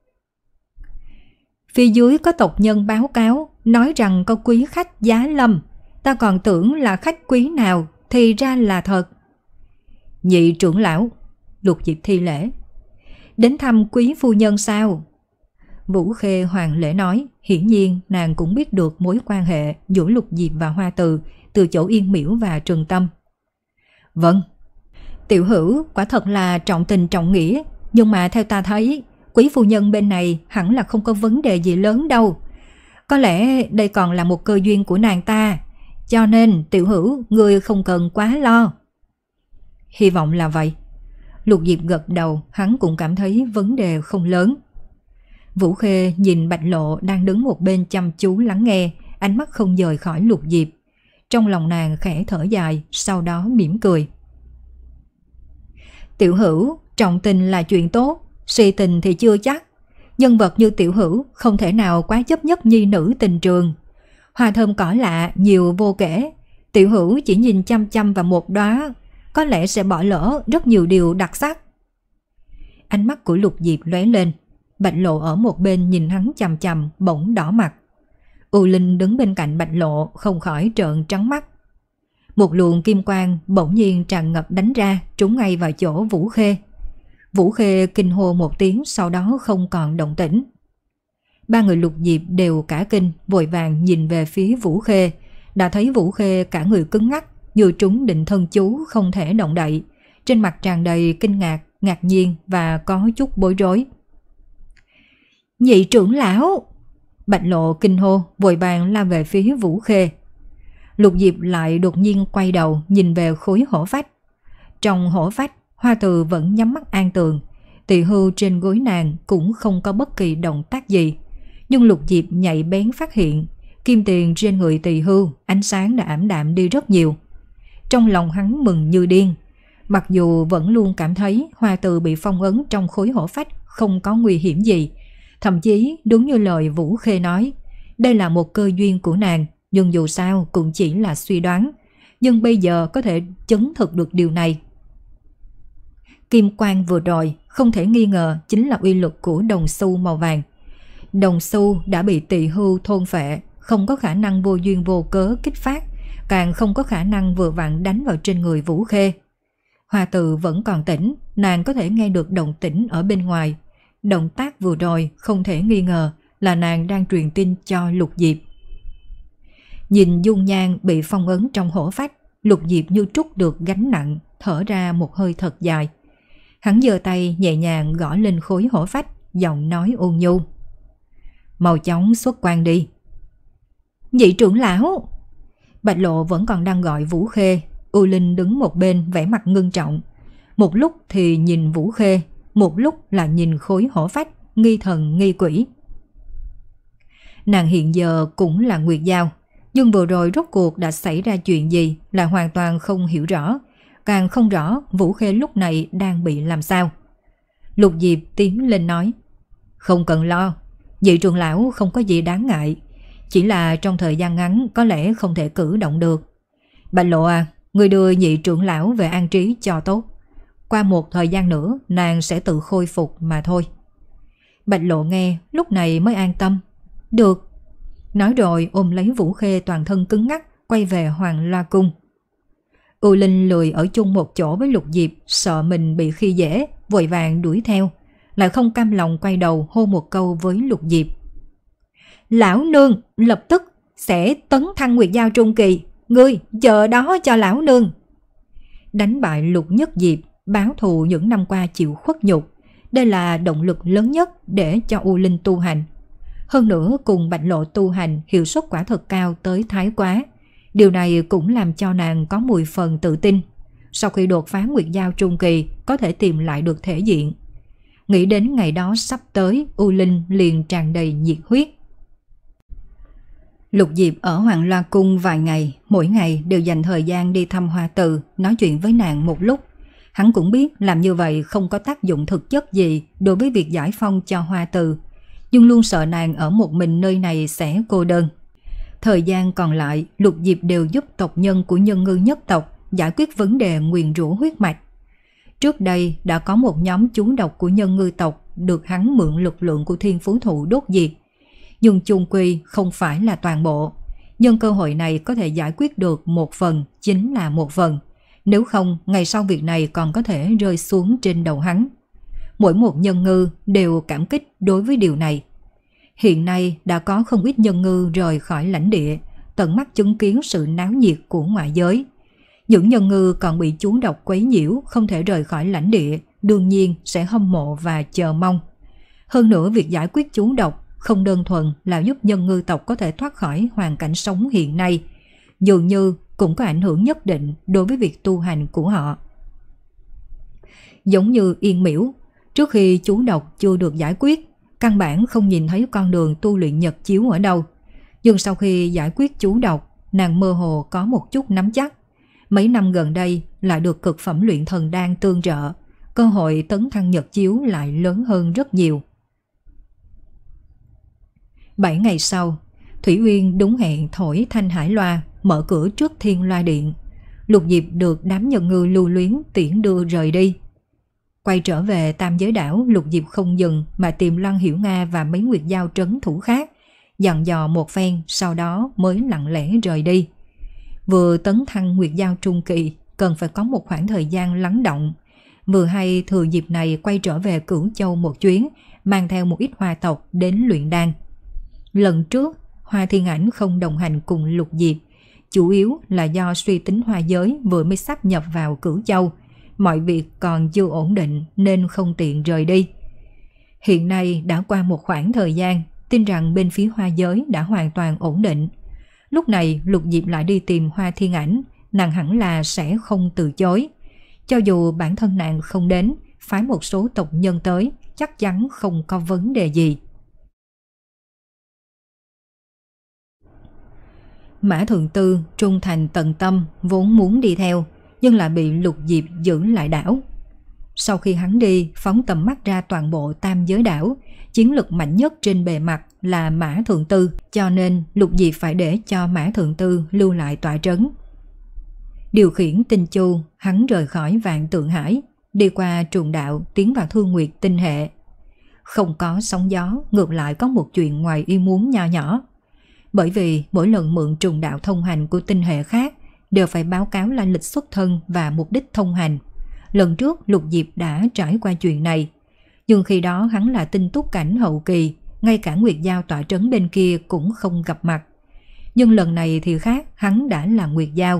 Phía dưới có tộc nhân báo cáo, nói rằng có quý khách giá lâm. Ta còn tưởng là khách quý nào, thì ra là thật. Nhị trưởng lão, Lục Diệp thi lễ: Đến thăm quý phu nhân sao? Vũ Khê hoàng lễ nói, hiển nhiên nàng cũng biết được mối quan hệ giữa Lục Diệp và Hoa Từ từ chỗ Yên Miễu và Trường Tâm. Vâng. Tiểu Hữu quả thật là trọng tình trọng nghĩa, nhưng mà theo ta thấy, quý phu nhân bên này hẳn là không có vấn đề gì lớn đâu. Có lẽ đây còn là một cơ duyên của nàng ta, cho nên Tiểu Hữu ngươi không cần quá lo. Hy vọng là vậy. Lục Diệp gật đầu, hắn cũng cảm thấy vấn đề không lớn. Vũ Khê nhìn Bạch Lộ đang đứng một bên chăm chú lắng nghe, ánh mắt không rời khỏi Lục Diệp. Trong lòng nàng khẽ thở dài, sau đó mỉm cười. Tiểu Hữu, trọng tình là chuyện tốt, si tình thì chưa chắc. Nhân vật như Tiểu Hữu không thể nào quá chấp nhất nhi nữ tình trường. Hoa thơm cỏ lạ nhiều vô kể, Tiểu Hữu chỉ nhìn chăm chăm vào một đóa, có lẽ sẽ bỏ lỡ rất nhiều điều đặc sắc. Ánh mắt của Lục Diệp lóe lên. Bạch Lộ ở một bên nhìn hắn chằm chằm, bỗng đỏ mặt. U Linh đứng bên cạnh Bạch Lộ không khỏi trợn trắng mắt. Một luồng kim quang bỗng nhiên tràn ngập đánh ra, trúng ngay vào chỗ Vũ Khê. Vũ Khê kinh hô một tiếng, sau đó không còn động tĩnh. Ba người Lục Diệp đều cả kinh, vội vàng nhìn về phía Vũ Khê. Đã thấy Vũ Khê cả người cứng ngắc, như trúng định thân chú không thể động đậy. Trên mặt tràn đầy kinh ngạc, ngạc nhiên và có chút bối rối. Nhị trưởng lão! Bạch Lộ kinh hô, vội vàng la về phía Vũ Khê. Lục Diệp lại đột nhiên quay đầu nhìn về khối hổ phách. Trong hổ phách, Hoa Từ vẫn nhắm mắt an tường. Tỳ hưu trên gối nàng cũng không có bất kỳ động tác gì. Nhưng Lục Diệp nhạy bén phát hiện, kim tiền trên người tỳ hưu ánh sáng đã ảm đạm đi rất nhiều. Trong lòng hắn mừng như điên. Mặc dù vẫn luôn cảm thấy Hoa Từ bị phong ấn trong khối hổ phách không có nguy hiểm gì, thậm chí đúng như lời Vũ Khê nói, đây là một cơ duyên của nàng, nhưng dù sao cũng chỉ là suy đoán. Nhưng bây giờ có thể chứng thực được điều này. Kim quang vừa rồi không thể nghi ngờ chính là uy lực của đồng xu màu vàng. Đồng xu đã bị tỳ hưu thôn phệ, không có khả năng vô duyên vô cớ kích phát, càng không có khả năng vừa vặn đánh vào trên người Vũ Khê. Hoa Từ vẫn còn tỉnh, nàng có thể nghe được động tĩnh ở bên ngoài. Động tác vừa rồi không thể nghi ngờ là nàng đang truyền tin cho Lục Diệp. Nhìn dung nhan bị phong ấn trong hổ phách, Lục Diệp như trút được gánh nặng, thở ra một hơi thật dài. Hắn giơ tay nhẹ nhàng gõ lên khối hổ phách, giọng nói ôn nhu. Mau chóng xuất quan đi. Vị trưởng lão. Bạch Lộ vẫn còn đang gọi Vũ Khê. U Linh đứng một bên vẻ mặt ngưng trọng. Một lúc thì nhìn Vũ Khê, một lúc là nhìn khối hổ phách, nghi thần nghi quỷ. Nàng hiện giờ cũng là Nguyệt Giao, nhưng vừa rồi rốt cuộc đã xảy ra chuyện gì là hoàn toàn không hiểu rõ, càng không rõ Vũ Khê lúc này đang bị làm sao. Lục Diệp tiến lên nói, không cần lo, vị trưởng lão không có gì đáng ngại, chỉ là trong thời gian ngắn có lẽ không thể cử động được. Bạch Lộ à, người đưa nhị trưởng lão về an trí cho tốt, qua một thời gian nữa nàng sẽ tự khôi phục mà thôi. Bạch Lộ nghe lúc này mới an tâm. Được. Nói rồi ôm lấy Vũ Khê toàn thân cứng ngắc, quay về Hoàng Loa Cung. U Linh lười ở chung một chỗ với Lục Diệp, sợ mình bị khi dễ, vội vàng đuổi theo, lại không cam lòng quay đầu hô một câu với Lục Diệp. Lão nương lập tức sẽ tấn thăng Nguyệt Giao trung kỳ, ngươi chờ đó cho lão nương. Đánh bại Lục Nhất Diệp, báo thù những năm qua chịu khuất nhục, đây là động lực lớn nhất để cho U Linh tu hành. Hơn nữa cùng Bạch Lộ tu hành hiệu suất quả thật cao tới thái quá. Điều này cũng làm cho nàng có mười phần tự tin. Sau khi đột phá Nguyệt Giao trung kỳ có thể tìm lại được thể diện. Nghĩ đến ngày đó sắp tới, U Linh liền tràn đầy nhiệt huyết. Lục Diệp ở Hoàng Loa Cung vài ngày, mỗi ngày đều dành thời gian đi thăm Hoa Từ, nói chuyện với nàng một lúc. Hắn cũng biết làm như vậy không có tác dụng thực chất gì đối với việc giải phong cho Hoa Từ, nhưng luôn sợ nàng ở một mình nơi này sẽ cô đơn. Thời gian còn lại, Lục Diệp đều giúp tộc nhân của Nhân Ngư nhất tộc giải quyết vấn đề nguyền rủa huyết mạch. Trước đây đã có một nhóm chú độc của Nhân Ngư tộc được hắn mượn lực lượng của Thiên Phú Thụ đốt diệt. Nhưng chung quy không phải là toàn bộ. Nhân cơ hội này có thể giải quyết được một phần chính là một phần. Nếu không, ngày sau việc này còn có thể rơi xuống trên đầu hắn. Mỗi một nhân ngư đều cảm kích đối với điều này. Hiện nay đã có không ít nhân ngư rời khỏi lãnh địa, tận mắt chứng kiến sự náo nhiệt của ngoại giới. Những nhân ngư còn bị chú độc quấy nhiễu không thể rời khỏi lãnh địa, đương nhiên sẽ hâm mộ và chờ mong. Hơn nữa việc giải quyết chú độc không đơn thuần là giúp nhân ngư tộc có thể thoát khỏi hoàn cảnh sống hiện nay, dường như cũng có ảnh hưởng nhất định đối với việc tu hành của họ. Giống như Yên Miễu, trước khi chú độc chưa được giải quyết, căn bản không nhìn thấy con đường tu luyện nhật chiếu ở đâu. Nhưng sau khi giải quyết chú độc, nàng mơ hồ có một chút nắm chắc. Mấy năm gần đây lại được cực phẩm luyện thần đan tương trợ, cơ hội tấn thăng nhật chiếu lại lớn hơn rất nhiều. Bảy ngày sau, Thủy Uyên đúng hẹn thổi thanh hải loa, mở cửa trước Thiên Loa Điện. Lục Diệp được đám nhân ngư lưu luyến tiễn đưa rời đi. Quay trở về Tam Giới Đảo, Lục Diệp không dừng mà tìm Loan Hiểu Nga và mấy Nguyệt Giao trấn thủ khác, dặn dò một phen, sau đó mới lặng lẽ rời đi. Vừa tấn thăng Nguyệt Giao trung kỳ, cần phải có một khoảng thời gian lắng động. Vừa hay thừa dịp này quay trở về Cửu Châu một chuyến, mang theo một ít hoa tộc đến luyện đan. Lần trước, Hoa Thiên Ảnh không đồng hành cùng Lục Diệp, chủ yếu là do suy tính hoa giới vừa mới sắp nhập vào Cửu Châu, mọi việc còn chưa ổn định nên không tiện rời đi. Hiện nay đã qua một khoảng thời gian, tin rằng bên phía hoa giới đã hoàn toàn ổn định. Lúc này Lục Diệp lại đi tìm Hoa Thiên Ảnh, nàng hẳn là sẽ không từ chối. Cho dù bản thân nàng không đến, phái một số tộc nhân tới, chắc chắn không có vấn đề gì. Mã Thượng Tư trung thành tận tâm, vốn muốn đi theo, nhưng lại bị Lục Diệp giữ lại đảo. Sau khi hắn đi, phóng tầm mắt ra toàn bộ Tam Giới Đảo, chiến lực mạnh nhất trên bề mặt là Mã Thượng Tư, cho nên Lục Diệp phải để cho Mã Thượng Tư lưu lại tọa trấn. Điều khiển tinh chu, hắn rời khỏi Vạn Tượng Hải, đi qua Trùng Đạo tiến vào Thương Nguyệt tinh hệ. Không có sóng gió, ngược lại có một chuyện ngoài ý muốn nho nhỏ. Bởi vì mỗi lần mượn Trùng Đạo thông hành của tinh hệ khác đều phải báo cáo lai lịch xuất thân và mục đích thông hành. Lần trước Lục Diệp đã trải qua chuyện này, nhưng khi đó hắn là tinh túc cảnh hậu kỳ, ngay cả Nguyệt Giao tọa trấn bên kia cũng không gặp mặt. Nhưng lần này thì khác, hắn đã là Nguyệt Giao,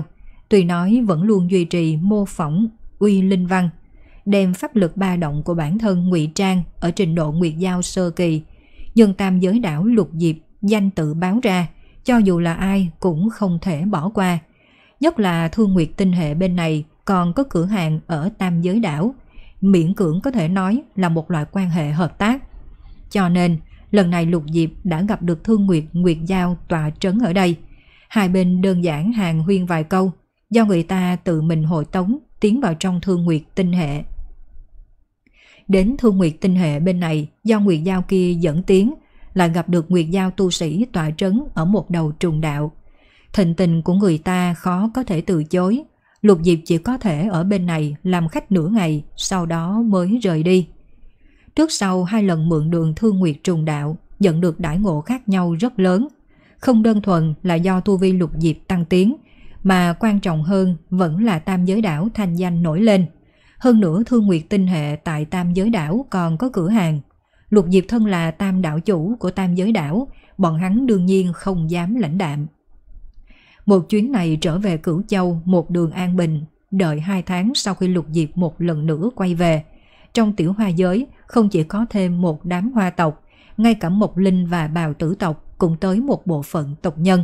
Tuy nói vẫn luôn duy trì mô phỏng uy linh văn, đem pháp lực ba động của bản thân ngụy trang ở trình độ nguyệt giao sơ kỳ, nhưng tam giới đảo Lục Diệp danh tự báo ra, cho dù là ai cũng không thể bỏ qua. Nhất là Thương Nguyệt tinh hệ bên này còn có cửa hàng ở tam giới đảo, miễn cưỡng có thể nói là một loại quan hệ hợp tác. Cho nên lần này Lục Diệp đã gặp được Thương Nguyệt Nguyệt Giao tọa trấn ở đây. Hai bên đơn giản hàn huyên vài câu, do người ta tự mình hội tống tiến vào trong Thương Nguyệt tinh hệ. Đến Thương Nguyệt tinh hệ bên này, do Nguyệt Giao kia dẫn tiến, lại gặp được Nguyệt Giao tu sĩ tọa trấn ở một đầu trùng đạo. Thịnh tình của người ta khó có thể từ chối. Lục Diệp chỉ có thể ở bên này làm khách nửa ngày, sau đó mới rời đi. Trước sau hai lần mượn đường Thương Nguyệt trùng đạo, nhận được đãi ngộ khác nhau rất lớn. Không đơn thuần là do tu vi Lục Diệp tăng tiến, mà quan trọng hơn vẫn là tam giới đảo thanh danh nổi lên. Hơn nữa Thương Nguyệt tinh hệ tại tam giới đảo còn có cửa hàng. Lục Diệp thân là tam đảo chủ của tam giới đảo, bọn hắn đương nhiên không dám lãnh đạm. Một chuyến này trở về Cửu Châu một đường an bình, đợi hai tháng sau khi Lục Diệp một lần nữa quay về. Trong tiểu hoa giới không chỉ có thêm một đám hoa tộc, ngay cả Mộc Linh và Bào Tử tộc cũng tới một bộ phận tộc nhân.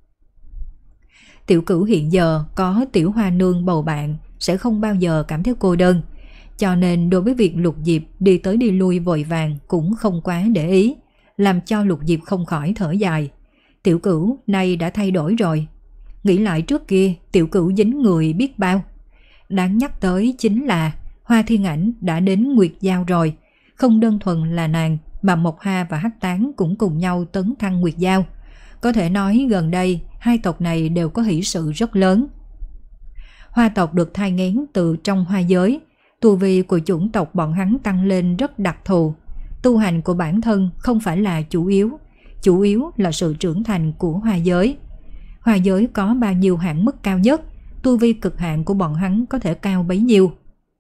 Tiểu Cửu hiện giờ có tiểu hoa nương bầu bạn, sẽ không bao giờ cảm thấy cô đơn, cho nên đối với việc Lục Diệp đi tới đi lui vội vàng cũng không quá để ý, làm cho Lục Diệp không khỏi thở dài. Tiểu Cửu nay đã thay đổi rồi. Nghĩ lại trước kia Tiểu Cửu dính người biết bao. Đáng nhắc tới chính là Hoa Thiên Ảnh đã đến Nguyệt Giao rồi. Không đơn thuần là nàng, mà Mộc Ha và Hắc Tán cũng cùng nhau tấn thăng Nguyệt Giao. Có thể nói gần đây hai tộc này đều có hỷ sự rất lớn. Hoa tộc được thai nghén từ trong hoa giới, tu vi của chủng tộc bọn hắn tăng lên rất đặc thù. Tu hành của bản thân không phải là chủ yếu, chủ yếu là sự trưởng thành của hoa giới. Hoa giới có bao nhiêu hạn mức cao nhất, tu vi cực hạn của bọn hắn có thể cao bấy nhiêu.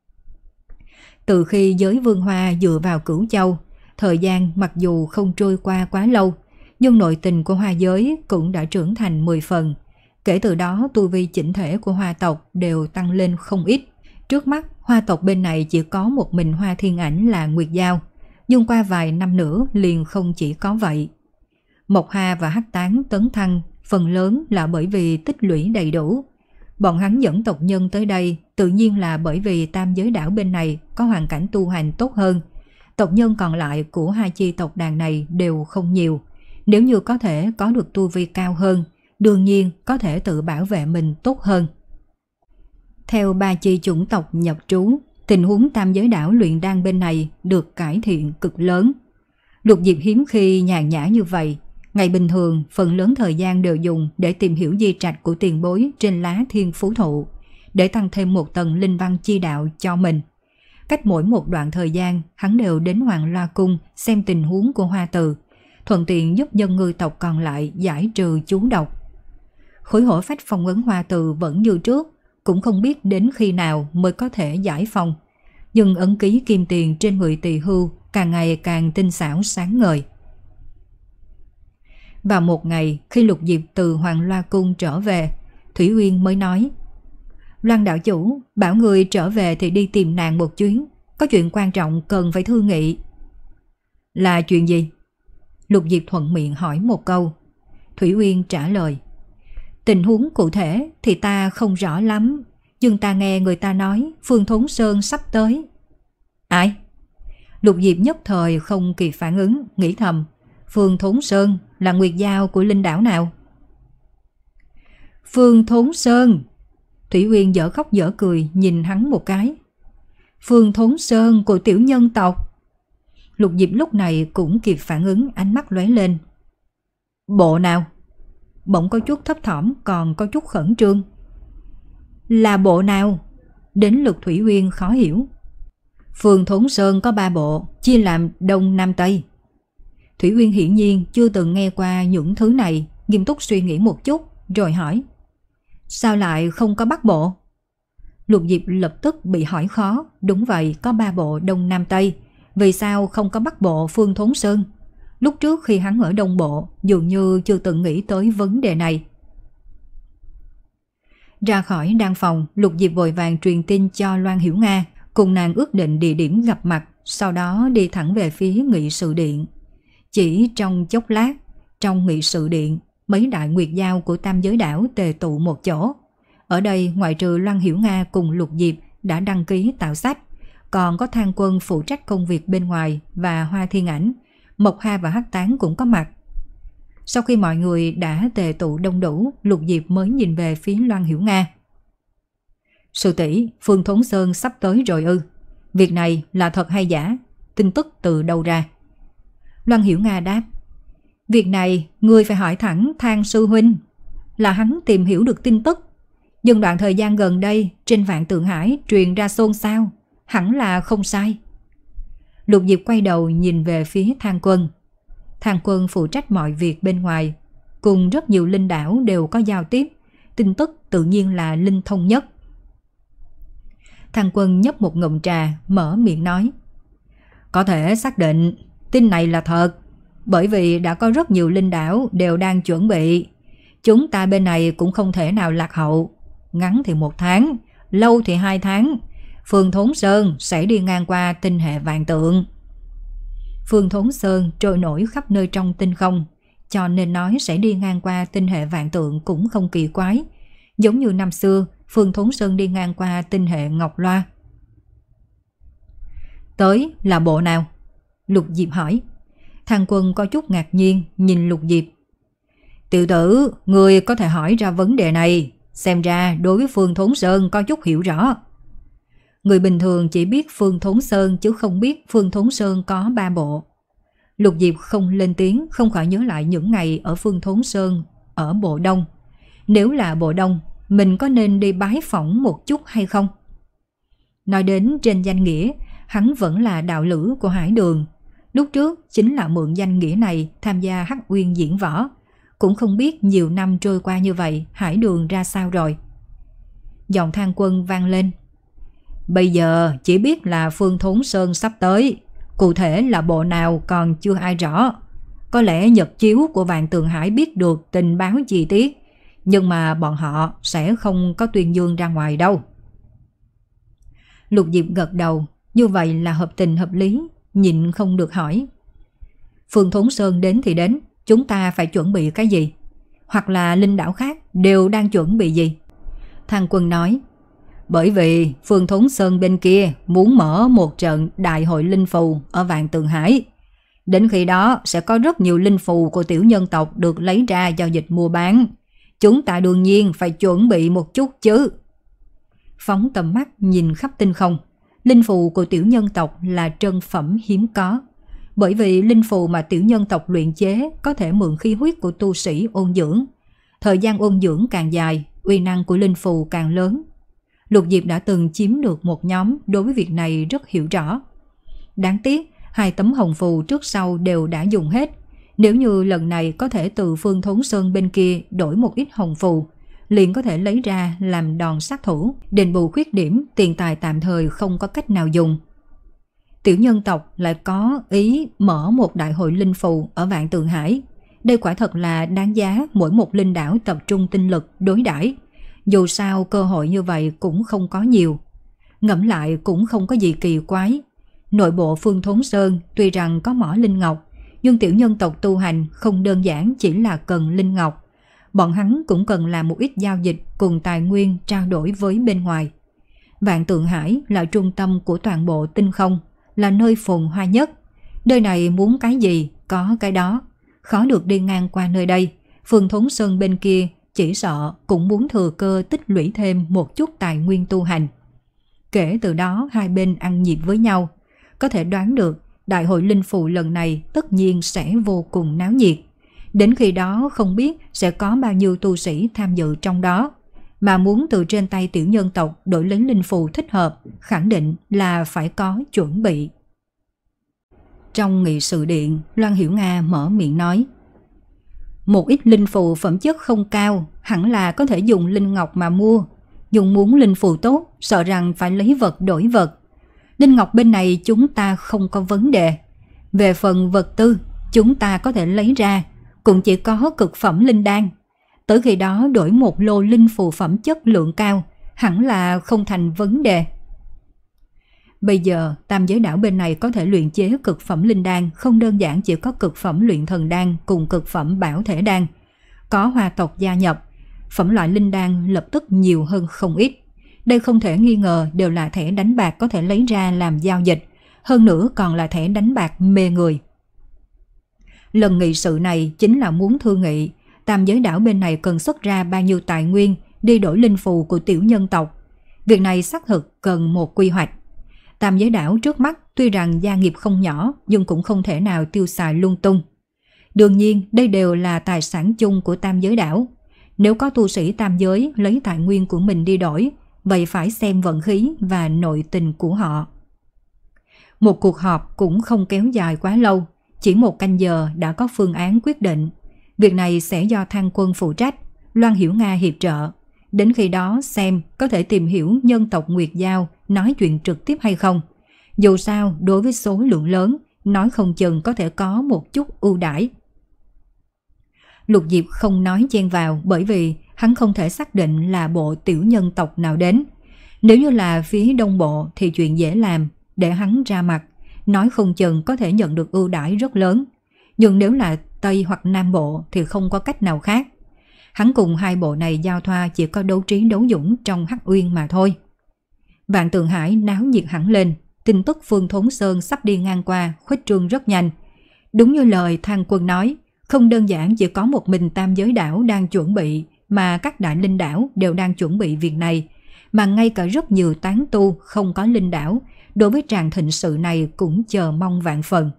Từ khi giới vương hoa dựa vào Cửu Châu, thời gian mặc dù không trôi qua quá lâu, nhưng nội tình của hoa giới cũng đã trưởng thành mười phần. Kể từ đó tu vi chỉnh thể của hoa tộc đều tăng lên không ít. Trước mắt hoa tộc bên này chỉ có một mình Hoa Thiên Ảnh là Nguyệt Giao, nhưng qua vài năm nữa liền không chỉ có vậy. Mộc Ha và Hắc Tán tấn thăng phần lớn là bởi vì tích lũy đầy đủ. Bọn hắn dẫn tộc nhân tới đây tự nhiên là bởi vì tam giới đảo bên này có hoàn cảnh tu hành tốt hơn. Tộc nhân còn lại của hai chi tộc đàn này đều không nhiều. Nếu như có thể có được tu vi cao hơn, đương nhiên có thể tự bảo vệ mình tốt hơn. Theo ba chi chủng tộc nhập trú, tình huống tam giới đảo luyện đan bên này được cải thiện cực lớn. Lục Diệp hiếm khi nhàn nhã như vậy. Ngày bình thường, phần lớn thời gian đều dùng để tìm hiểu di trạch của tiền bối trên lá thiên phú thụ, để tăng thêm một tầng linh văn chi đạo cho mình. Cách mỗi một đoạn thời gian, hắn đều đến Hoàng Loa Cung xem tình huống của Hoa Từ, thuận tiện giúp dân ngư tộc còn lại giải trừ chú độc. Khối hổ phách phong ấn Hoa Từ vẫn như trước, cũng không biết đến khi nào mới có thể giải phong. Nhưng ấn ký kim tiền trên người Tỳ Hưu càng ngày càng tinh xảo sáng ngời. Vào một ngày, khi Lục Diệp từ Hoàng Loa Cung trở về, Thủy Uyên mới nói: Loan đạo chủ, bảo người trở về thì đi tìm nàng một chuyến, có chuyện quan trọng cần phải thương nghị. Là chuyện gì? Lục Diệp thuận miệng hỏi một câu. Thủy Uyên trả lời: Tình huống cụ thể thì ta không rõ lắm, nhưng ta nghe người ta nói Phương Thốn Sơn sắp tới. Ai? Lục Diệp nhất thời không kịp phản ứng, nghĩ thầm: Phương Thốn Sơn là Nguyệt Giao của linh đảo nào? Phương Thốn Sơn. Thủy Uyên dở khóc dở cười nhìn hắn một cái. Phương Thốn Sơn của tiểu nhân tộc. Lục Diệp lúc này cũng kịp phản ứng, ánh mắt lóe lên. Bộ nào? Bỗng có chút thấp thỏm, còn có chút khẩn trương. Là bộ nào? Đến lượt Thủy Uyên khó hiểu. Phương Thốn Sơn có ba bộ, chia làm Đông Nam Tây. Thủy Uyên hiển nhiên chưa từng nghe qua những thứ này, nghiêm túc suy nghĩ một chút, rồi hỏi: Sao lại không có Bắc bộ? Lục Diệp lập tức bị hỏi khó. Đúng vậy, có ba bộ Đông Nam Tây, vì sao không có Bắc bộ Phương Thốn Sơn? Lúc trước khi hắn ở Đông Bộ, dường như chưa từng nghĩ tới vấn đề này. Ra khỏi đan phòng, Lục Diệp vội vàng truyền tin cho Loan Hiểu Nga, cùng nàng ước định địa điểm gặp mặt, sau đó đi thẳng về phía nghị sự điện. Chỉ trong chốc lát, trong nghị sự điện, mấy đại nguyệt giao của tam giới đảo tề tụ một chỗ. Ở đây ngoại trừ Loan Hiểu Nga cùng Lục Diệp đã đăng ký tạo sách, còn có Thang Quân phụ trách công việc bên ngoài và Hoa Thiên Ảnh, Mộc Ha và Hắc Tán cũng có mặt. Sau khi mọi người đã tề tụ đông đủ, Lục Diệp mới nhìn về phía Loan Hiểu Nga. Sư tỷ, Phương Thốn Sơn sắp tới rồi ư? Việc này là thật hay giả? Tin tức từ đâu ra? Loan Hiểu Nga đáp. Việc này ngươi phải hỏi thẳng Thang sư huynh. Là hắn tìm hiểu được tin tức. Nhưng đoạn thời gian gần đây trên Vạn Tượng Hải truyền ra xôn xao, hẳn là không sai. Lục Diệp quay đầu nhìn về phía Thang Quân. Thang Quân phụ trách mọi việc bên ngoài, cùng rất nhiều linh đảo đều có giao tiếp, tin tức tự nhiên là linh thông nhất. Thang Quân nhấp một ngụm trà, mở miệng nói. Có thể xác định tin này là thật, bởi vì đã có rất nhiều linh đảo đều đang chuẩn bị. Chúng ta bên này cũng không thể nào lạc hậu. Ngắn thì một tháng, lâu thì hai tháng, Phương Thốn Sơn sẽ đi ngang qua tinh hệ Vạn Tượng. Phương Thốn Sơn trôi nổi khắp nơi trong tinh không, cho nên nói sẽ đi ngang qua tinh hệ Vạn Tượng cũng không kỳ quái. Giống như năm xưa Phương Thốn Sơn đi ngang qua tinh hệ Ngọc Loa. Tới là bộ nào? Lục Diệp hỏi. Thang Quân có chút ngạc nhiên nhìn Lục Diệp. Tiểu tử, người có thể hỏi ra vấn đề này, xem ra đối với Phương Thốn Sơn có chút hiểu rõ. Người bình thường chỉ biết Phương Thốn Sơn chứ không biết Phương Thốn Sơn có ba bộ. Lục Diệp không lên tiếng, không khỏi nhớ lại những ngày ở Phương Thốn Sơn ở bộ Đông. Nếu là bộ Đông, mình có nên đi bái phỏng một chút hay không? Nói đến trên danh nghĩa, hắn vẫn là đạo lữ của Hải Đường. Lúc trước chính là mượn danh nghĩa này tham gia Hắc Uyên diễn võ. Cũng không biết nhiều năm trôi qua như vậy Hải Đường ra sao rồi. Giọng Thang Quân vang lên. Bây giờ chỉ biết là Phương Thốn Sơn sắp tới, cụ thể là bộ nào còn chưa ai rõ. Có lẽ nhật chiếu của Vạn Tượng Hải biết được tình báo chi tiết, nhưng mà bọn họ sẽ không có tuyên dương ra ngoài đâu. Lục Diệp gật đầu, như vậy là hợp tình hợp lý, nhịn không được hỏi. Phương Thốn Sơn đến thì đến, chúng ta phải chuẩn bị cái gì? Hoặc là linh đảo khác đều đang chuẩn bị gì? Thang Quân nói. Bởi vì Phương Thốn Sơn bên kia muốn mở một trận đại hội linh phù ở Vạn Tượng Hải. Đến khi đó sẽ có rất nhiều linh phù của tiểu nhân tộc được lấy ra giao dịch mua bán. Chúng ta đương nhiên phải chuẩn bị một chút chứ. Phóng tầm mắt nhìn khắp tinh không, linh phù của tiểu nhân tộc là trân phẩm hiếm có. Bởi vì linh phù mà tiểu nhân tộc luyện chế có thể mượn khí huyết của tu sĩ ôn dưỡng. Thời gian ôn dưỡng càng dài, uy năng của linh phù càng lớn. Lục Diệp đã từng chiếm được một nhóm đối với việc này rất hiểu rõ. Đáng tiếc, hai tấm hồng phù trước sau đều đã dùng hết. Nếu như lần này có thể từ Phương Thốn Sơn bên kia đổi một ít hồng phù, liền có thể lấy ra làm đòn sát thủ, đền bù khuyết điểm tiền tài tạm thời không có cách nào dùng. Tiểu nhân tộc lại có ý mở một đại hội linh phù ở Vạn Tượng Hải. Đây quả thật là đáng giá mỗi một linh đảo tập trung tinh lực đối đãi. Dù sao cơ hội như vậy cũng không có nhiều. Ngẫm lại cũng không có gì kỳ quái. Nội bộ Phương Thốn Sơn tuy rằng có mỏ linh ngọc, nhưng tiểu nhân tộc tu hành không đơn giản chỉ là cần linh ngọc. Bọn hắn cũng cần làm một ít giao dịch cùng tài nguyên trao đổi với bên ngoài. Vạn Tượng Hải là trung tâm của toàn bộ tinh không, là nơi phồn hoa nhất. Nơi này muốn cái gì có cái đó, khó được đi ngang qua nơi đây. Phương Thốn Sơn bên kia chỉ sợ cũng muốn thừa cơ tích lũy thêm một chút tài nguyên tu hành. Kể từ đó hai bên ăn nhịp với nhau. Có thể đoán được đại hội linh phù lần này tất nhiên sẽ vô cùng náo nhiệt. Đến khi đó không biết sẽ có bao nhiêu tu sĩ tham dự trong đó. Mà muốn từ trên tay tiểu nhân tộc đổi lấy linh phù thích hợp, khẳng định là phải có chuẩn bị. Trong nghị sự điện, Loan Hiểu Nga mở miệng nói. Một ít linh phù phẩm chất không cao, hẳn là có thể dùng linh ngọc mà mua. Dùng muốn linh phù tốt, sợ rằng phải lấy vật đổi vật. Linh ngọc bên này chúng ta không có vấn đề. Về phần vật tư, chúng ta có thể lấy ra, cũng chỉ có cực phẩm linh đan. Tới khi đó đổi một lô linh phù phẩm chất lượng cao, hẳn là không thành vấn đề. Bây giờ, tam giới đảo bên này có thể luyện chế cực phẩm linh đan, không đơn giản chỉ có cực phẩm luyện thần đan cùng cực phẩm bảo thể đan. Có hoa tộc gia nhập, phẩm loại linh đan lập tức nhiều hơn không ít. Đây không thể nghi ngờ đều là thẻ đánh bạc có thể lấy ra làm giao dịch, hơn nữa còn là thẻ đánh bạc mê người. Lần nghị sự này chính là muốn thương nghị, tam giới đảo bên này cần xuất ra bao nhiêu tài nguyên đi đổi linh phù của tiểu nhân tộc. Việc này xác thực cần một quy hoạch. Tam giới đảo trước mắt tuy rằng gia nghiệp không nhỏ nhưng cũng không thể nào tiêu xài lung tung. Đương nhiên đây đều là tài sản chung của tam giới đảo. Nếu có tu sĩ tam giới lấy tài nguyên của mình đi đổi, vậy phải xem vận khí và nội tình của họ. Một cuộc họp cũng không kéo dài quá lâu, chỉ một canh giờ đã có phương án quyết định. Việc này sẽ do Thang Quân phụ trách, Loan Hiểu Nga hiệp trợ. Đến khi đó xem có thể tìm hiểu nhân tộc Nguyệt Giao nói chuyện trực tiếp hay không. Dù sao đối với số lượng lớn, nói không chừng có thể có một chút ưu đãi. Lục Diệp không nói chen vào bởi vì hắn không thể xác định là bộ tiểu nhân tộc nào đến. Nếu như là phía đông bộ thì chuyện dễ làm, để hắn ra mặt, nói không chừng có thể nhận được ưu đãi rất lớn. Nhưng nếu là Tây hoặc Nam bộ thì không có cách nào khác. Hắn cùng hai bộ này giao thoa chỉ có đấu trí đấu dũng trong Hắc Uyên mà thôi. Vạn Tượng Hải náo nhiệt hẳn lên, tin tức Phương Thốn Sơn sắp đi ngang qua khuếch trương rất nhanh. Đúng như lời Thang Quân nói, không đơn giản chỉ có một mình tam giới đảo đang chuẩn bị, mà các đại linh đảo đều đang chuẩn bị việc này, mà ngay cả rất nhiều tán tu không có linh đảo đối với tràng thịnh sự này cũng chờ mong vạn phần.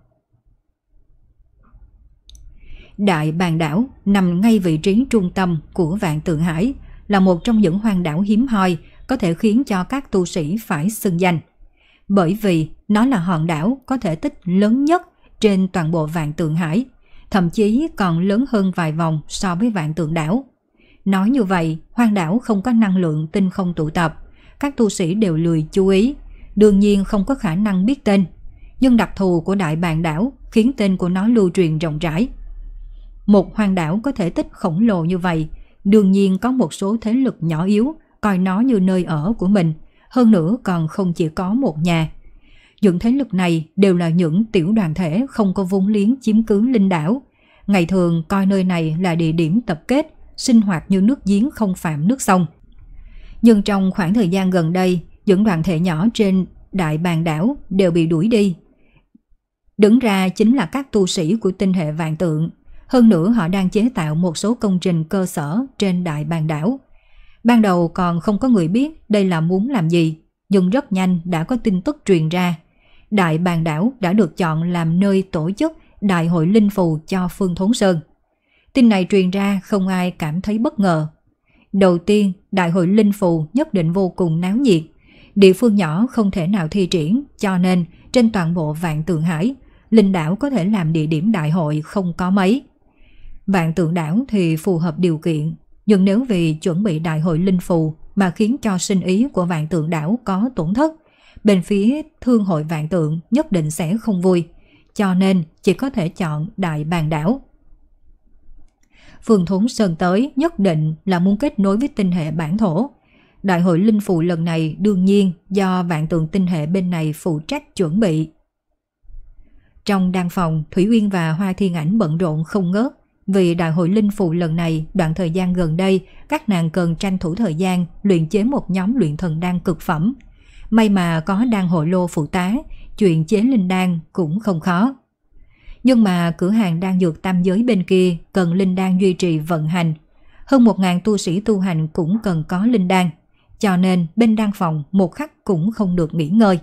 Đại Bàng Đảo nằm ngay vị trí trung tâm của Vạn Tượng Hải, là một trong những hoang đảo hiếm hoi có thể khiến cho các tu sĩ phải xưng danh. Bởi vì nó là hòn đảo có thể tích lớn nhất trên toàn bộ Vạn Tượng Hải, thậm chí còn lớn hơn vài vòng so với Vạn Tượng Đảo. Nói như vậy, hoang đảo không có năng lượng tinh không tụ tập, các tu sĩ đều lười chú ý, đương nhiên không có khả năng biết tên. Nhưng đặc thù của Đại Bàng Đảo khiến tên của nó lưu truyền rộng rãi. Một hoang đảo có thể tích khổng lồ như vậy, đương nhiên có một số thế lực nhỏ yếu coi nó như nơi ở của mình, hơn nữa còn không chỉ có một nhà. Những thế lực này đều là những tiểu đoàn thể không có vốn liếng chiếm cứ linh đảo, ngày thường coi nơi này là địa điểm tập kết, sinh hoạt như nước giếng không phạm nước sông. Nhưng trong khoảng thời gian gần đây, những đoàn thể nhỏ trên Đại Bàng Đảo đều bị đuổi đi. Đứng ra chính là các tu sĩ của tinh hệ Vạn Tượng. Hơn nữa họ đang chế tạo một số công trình cơ sở trên Đại Bàng Đảo. Ban đầu còn không có người biết đây là muốn làm gì, nhưng rất nhanh đã có tin tức truyền ra. Đại Bàng Đảo đã được chọn làm nơi tổ chức Đại hội Linh Phù cho Phương Thốn Sơn. Tin này truyền ra không ai cảm thấy bất ngờ. Đầu tiên, Đại hội Linh Phù nhất định vô cùng náo nhiệt. Địa phương nhỏ không thể nào thi triển, cho nên trên toàn bộ Vạn Tượng Hải, linh đảo có thể làm địa điểm đại hội không có mấy. Vạn Tượng Đảo thì phù hợp điều kiện, nhưng nếu vì chuẩn bị Đại hội Linh Phù mà khiến cho sinh ý của Vạn Tượng Đảo có tổn thất, bên phía Thương hội Vạn Tượng nhất định sẽ không vui, cho nên chỉ có thể chọn Đại Bàng Đảo. Phương Thốn Sơn tới nhất định là muốn kết nối với tinh hệ bản thổ. Đại hội Linh Phù lần này đương nhiên do Vạn Tượng tinh hệ bên này phụ trách chuẩn bị. Trong đan phòng, Thủy Uyên và Hoa Thiên Ảnh bận rộn không ngớt. Vì Đại hội Linh Phù lần này, đoạn thời gian gần đây, các nàng cần tranh thủ thời gian luyện chế một nhóm luyện thần đan cực phẩm. May mà có đan hội lô phụ tá, chuyện chế linh đan cũng không khó. Nhưng mà cửa hàng đan dược tam giới bên kia cần linh đan duy trì vận hành. Hơn một ngàn tu sĩ tu hành cũng cần có linh đan, cho nên bên đan phòng một khắc cũng không được nghỉ ngơi.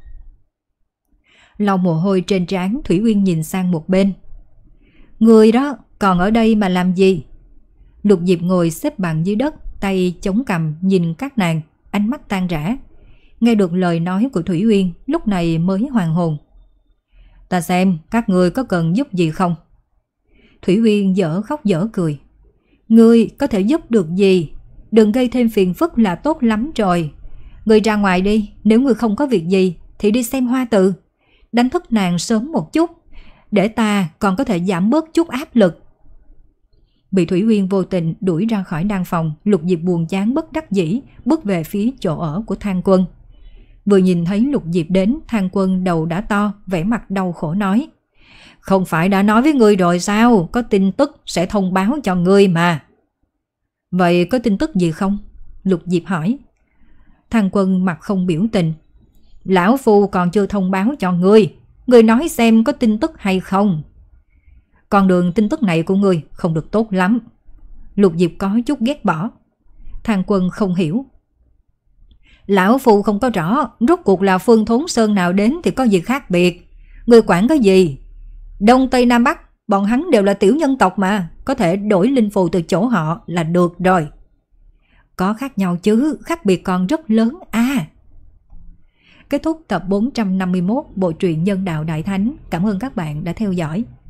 Lau mồ hôi trên trán, Thủy Uyên nhìn sang một bên. Người đó còn ở đây mà làm gì? Lục Diệp ngồi xếp bằng dưới đất, tay chống cằm nhìn các nàng, ánh mắt tan rã. Nghe được lời nói của Thủy Uyên, lúc này mới hoàn hồn. Ta xem các người có cần giúp gì không? Thủy Uyên dở khóc dở cười. Ngươi có thể giúp được gì? Đừng gây thêm phiền phức là tốt lắm rồi. Ngươi ra ngoài đi, nếu ngươi không có việc gì thì đi xem hoa tự. Đánh thức nàng sớm một chút, để ta còn có thể giảm bớt chút áp lực. Bị Thủy Uyên vô tình đuổi ra khỏi đan phòng, Lục Diệp buồn chán bất đắc dĩ bước về phía chỗ ở của Thang Quân. Vừa nhìn thấy Lục Diệp đến, Thang Quân đầu đã to, vẻ mặt đau khổ nói: Không phải đã nói với ngươi rồi sao, có tin tức sẽ thông báo cho ngươi mà. Vậy có tin tức gì không? Lục Diệp hỏi. Thang Quân mặt không biểu tình. Lão Phu còn chưa thông báo cho ngươi, ngươi nói xem có tin tức hay không. Con đường tin tức này của ngươi không được tốt lắm. Lục Diệp có chút ghét bỏ. Thang Quân không hiểu. Lão Phu không có rõ rốt cuộc là phương thốn sơn nào đến thì có gì khác biệt. Ngươi quản cái gì? Đông Tây Nam Bắc, bọn hắn đều là tiểu nhân tộc mà, có thể đổi linh phù từ chỗ họ là được rồi. Có khác nhau chứ, khác biệt còn rất lớn à. Kết thúc tập bốn trăm năm mươi mốt bộ truyện Nhân Đạo Đại Thánh. Cảm ơn các bạn đã theo dõi.